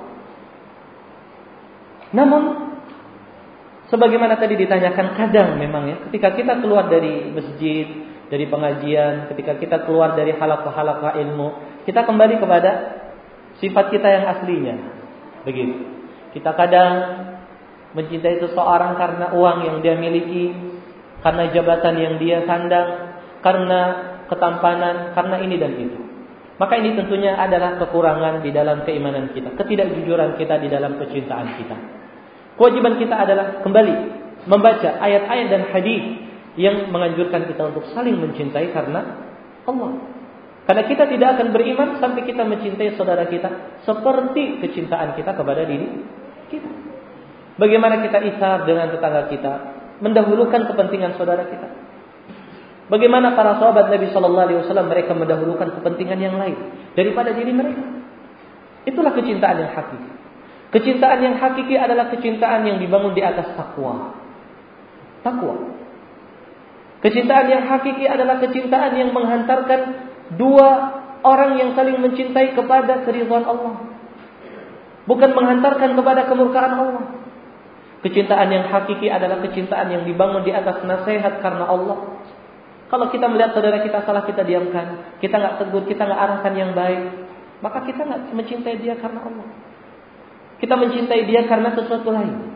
Namun, sebagaimana tadi ditanyakan, kadang memang ya, ketika kita keluar dari masjid, dari pengajian, ketika kita keluar dari halaqah-halaqah ilmu, kita kembali kepada sifat kita yang aslinya. Begitu. Kita kadang mencintai seseorang karena uang yang dia miliki, karena jabatan yang dia sandang, karena ketampanan, karena ini dan itu. Maka ini tentunya adalah kekurangan di dalam keimanan kita, ketidakjujuran kita di dalam kecintaan kita. Kewajiban kita adalah kembali membaca ayat-ayat dan hadis yang menganjurkan kita untuk saling mencintai karena Allah. Karena kita tidak akan beriman sampai kita mencintai saudara kita seperti kecintaan kita kepada diri kita. Bagaimana kita isar dengan tetangga kita, mendahulukan kepentingan saudara kita. Bagaimana para sahabat Nabi Sallallahu Alaihi Wasallam mereka mendahulukan kepentingan yang lain daripada diri mereka. Itulah kecintaan yang hakiki. Kecintaan yang hakiki adalah kecintaan yang dibangun di atas takwa. Takwa. Kecintaan yang hakiki adalah kecintaan yang menghantarkan dua orang yang saling mencintai kepada keridhaan Allah, bukan menghantarkan kepada kemurkaan Allah. Kecintaan yang hakiki adalah kecintaan yang dibangun di atas nasihat karena Allah. Kalau kita melihat saudara kita salah, kita diamkan, kita nggak tegur, kita nggak arahkan yang baik, maka kita nggak mencintai dia karena Allah. Kita mencintai dia karena sesuatu lain.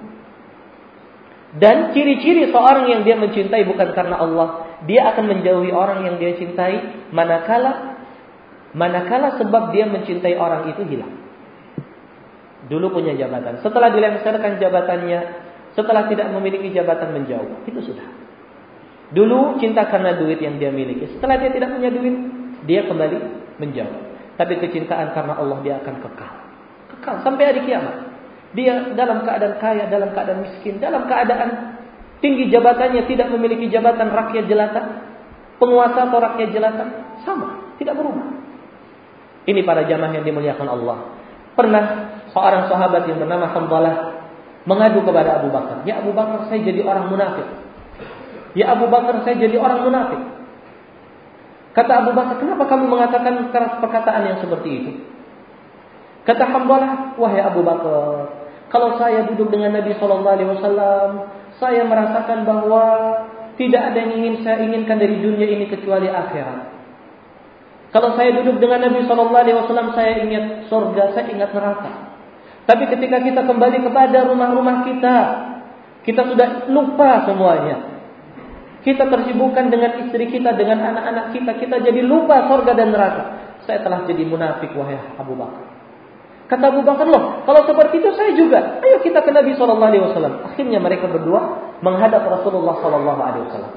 Dan ciri-ciri seorang yang dia mencintai bukan karena Allah, dia akan menjauhi orang yang dia cintai manakala manakala sebab dia mencintai orang itu hilang. Dulu punya jabatan, setelah dilengsarkan jabatannya, setelah tidak memiliki jabatan menjauh, itu sudah. Dulu cinta karena duit yang dia miliki, setelah dia tidak punya duit, dia kembali menjauh. Tapi kecintaan karena Allah dia akan kekal. Kekal sampai hari kiamat. Dia dalam keadaan kaya, dalam keadaan miskin, dalam keadaan tinggi jabatannya, tidak memiliki jabatan rakyat jelata, penguasa atau rakyat jelata, sama, tidak berubah. Ini para jamaah yang dimuliakan Allah. Pernah seorang sahabat yang bernama Hamdalah mengadu kepada Abu Bakar, "Ya Abu Bakar, saya jadi orang munafik. Ya Abu Bakar, saya jadi orang munafik." Kata Abu Bakar, "Kenapa kamu mengatakan perkataan yang seperti itu?" Kata Hamdalah, "Wahai Abu Bakar, kalau saya duduk dengan Nabi Sallallahu Alaihi Wasallam, saya merasakan bahwa tidak ada yang ingin saya inginkan dari dunia ini kecuali akhirat. Kalau saya duduk dengan Nabi Sallallahu Alaihi Wasallam, saya ingat surga, saya ingat neraka. Tapi ketika kita kembali kepada rumah-rumah kita, kita sudah lupa semuanya. Kita tersibukkan dengan istri kita, dengan anak-anak kita, kita jadi lupa surga dan neraka. Saya telah jadi munafik, wahai Abu Bakar." Kata Abu Bakar, "Loh, kalau seperti itu saya juga. Ayo kita ke Nabi Sallallahu Alaihi Wasallam." Akhirnya mereka berdua menghadap Rasulullah Sallallahu Alaihi Wasallam.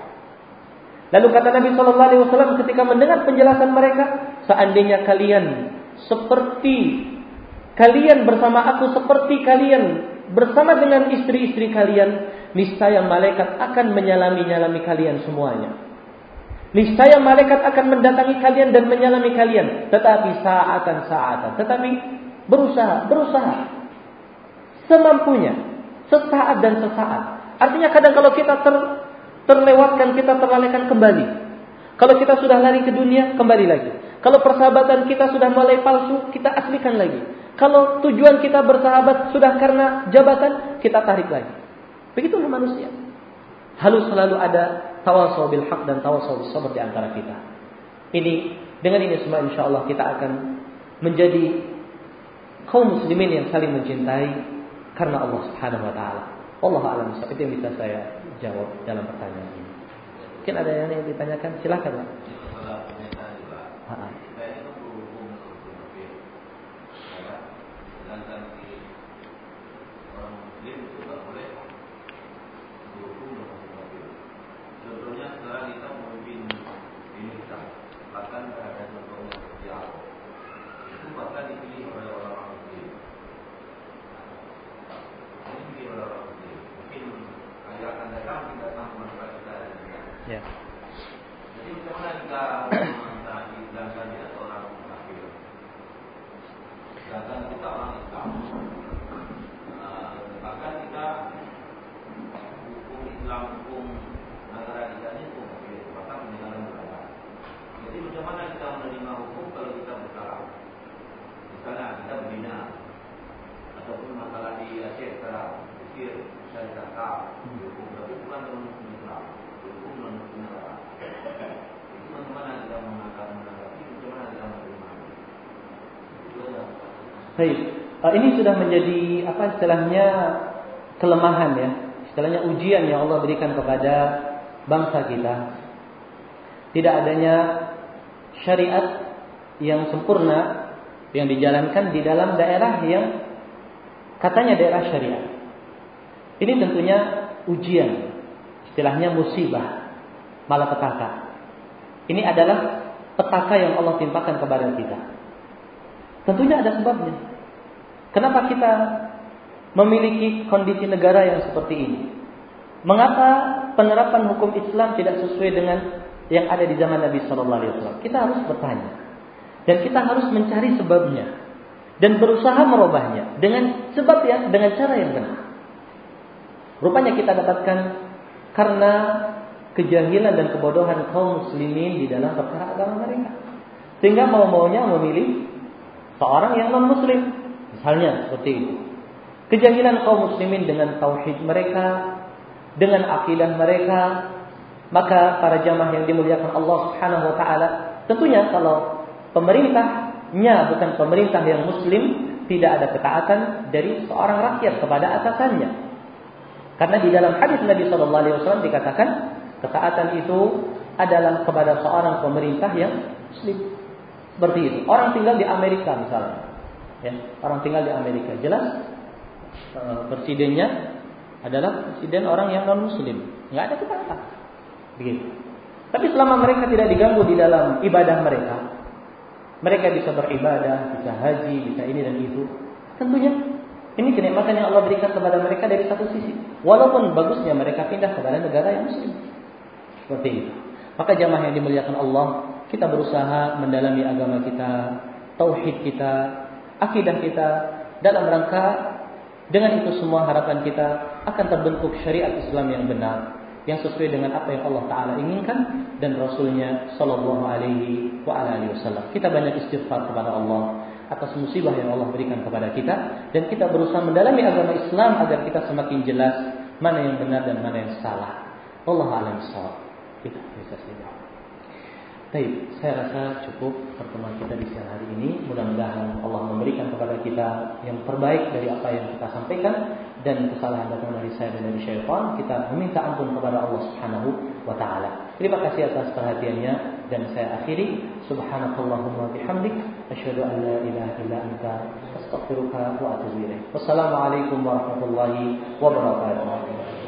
Lalu kata Nabi Sallallahu Alaihi Wasallam ketika mendengar penjelasan mereka, "Seandainya kalian seperti kalian bersama aku, seperti kalian bersama dengan istri-istri kalian, niscaya malaikat akan menyalami-nyalami kalian semuanya. Niscaya malaikat akan mendatangi kalian dan menyalami kalian, tetapi saatan-saatan, tetapi berusaha, berusaha semampunya, sesaat dan sesaat." Artinya kadang kalau kita ter, terlewatkan, kita terlalaikan, kembali. Kalau kita sudah lari ke dunia, kembali lagi. Kalau persahabatan kita sudah mulai palsu, kita aslikan lagi. Kalau tujuan kita bersahabat sudah karena jabatan, kita tarik lagi. Begitulah manusia. Harus selalu ada tawasau bil haq dan tawasau bis sabr di antara kita. Ini dengan ini semua insyaallah kita akan menjadi kaum muslimin yang saling mencintai karena Allah Subhanahu wa taala. Wallahu a'lam. Itu yang bisa saya jawab dalam pertanyaan ini. Mungkin ada yang ingin ditanyakan, silakan Pak. yang akan datang tidak sama manusia kita. Ya. Jadi bagaimana kita menghilangkan dia orang kafir? Sedangkan kita orang Islam, bahkan kita hukum Islam, hukum negara kita ini hukum kafir, bahkan negara negara. Jadi bagaimana kita menerima hukum kalau kita bersalah? Misalnya kita berzina, ataupun masalah di Aceh sekarang, pikir saya kata hukum, tapi bukan dalam hukum Islam, hukum dalam hukum negara. Itu bagaimana kita menanggapi, bagaimana kita menerima? Baik, uh, ini sudah menjadi apa istilahnya kelemahan ya, istilahnya ujian yang Allah berikan kepada bangsa kita. Tidak adanya syariat yang sempurna yang dijalankan di dalam daerah yang katanya daerah syariat. Ini tentunya ujian, istilahnya musibah, malapetaka. Ini adalah petaka yang Allah timpakan kepada kita. Tentunya ada sebabnya. Kenapa kita memiliki kondisi negara yang seperti ini? Mengapa penerapan hukum Islam tidak sesuai dengan yang ada di zaman Nabi Shallallahu Alaihi Wasallam? Kita harus bertanya dan kita harus mencari sebabnya dan berusaha merubahnya dengan sebab yang dengan cara yang benar. Rupanya kita dapatkan karena kejahilan dan kebodohan kaum muslimin di dalam perkara agama mereka, sehingga mau-maunya memilih seorang yang non-muslim, misalnya seperti itu. Kejahilan kaum muslimin dengan tauhid mereka, dengan akidah mereka. Maka para jamaah yang dimuliakan Allah Subhanahu wa taala, tentunya kalau pemerintahnya bukan pemerintah yang muslim, tidak ada ketaatan dari seorang rakyat kepada atasannya. Karena di dalam hadis Nabi sallallahu alaihi wasallam dikatakan ketaatan itu adalah kepada seorang pemerintah yang muslim. Seperti itu. Orang tinggal di Amerika misalnya, ya, orang tinggal di Amerika, jelas uh, presidennya adalah presiden orang yang non muslim, nggak ada ketaatan. Begitu. Tapi selama mereka tidak diganggu di dalam ibadah mereka, mereka bisa beribadah, bisa haji, bisa ini dan itu. Tentunya ini kenikmatan yang Allah berikan kepada mereka dari satu sisi. Walaupun bagusnya mereka pindah kepada negara yang muslim. Seperti itu. Maka jamaah yang dimuliakan Allah, kita berusaha mendalami agama kita, tauhid kita, akidah kita, dalam rangka dengan itu semua harapan kita akan terbentuk syariat Islam yang benar, yang sesuai dengan apa yang Allah Ta'ala inginkan dan Rasulnya Sallallahu Alaihi Wasallam. Kita banyak istighfar kepada Allah atas musibah yang Allah berikan kepada kita, dan kita berusaha mendalami agama Islam agar kita semakin jelas mana yang benar dan mana yang salah. Wallahu a'lam bishawab. Kita bisa saja. Baik, saya rasa cukup pertemuan kita di siang hari ini. Mudah-mudahan Allah memberikan kepada kita yang terbaik dari apa yang kita sampaikan, dan kesalahan datang dari saya dan dari syaitan. Kita meminta ampun kepada Allah Subhanahu wa taala. Terima kasih atas perhatiannya, dan saya akhiri subhanakallahumma bihamdik asyhadu an la ilaha illa anta astaghfiruka wa atubu ilaik. Wassalamualaikum warahmatullahi wabarakatuh.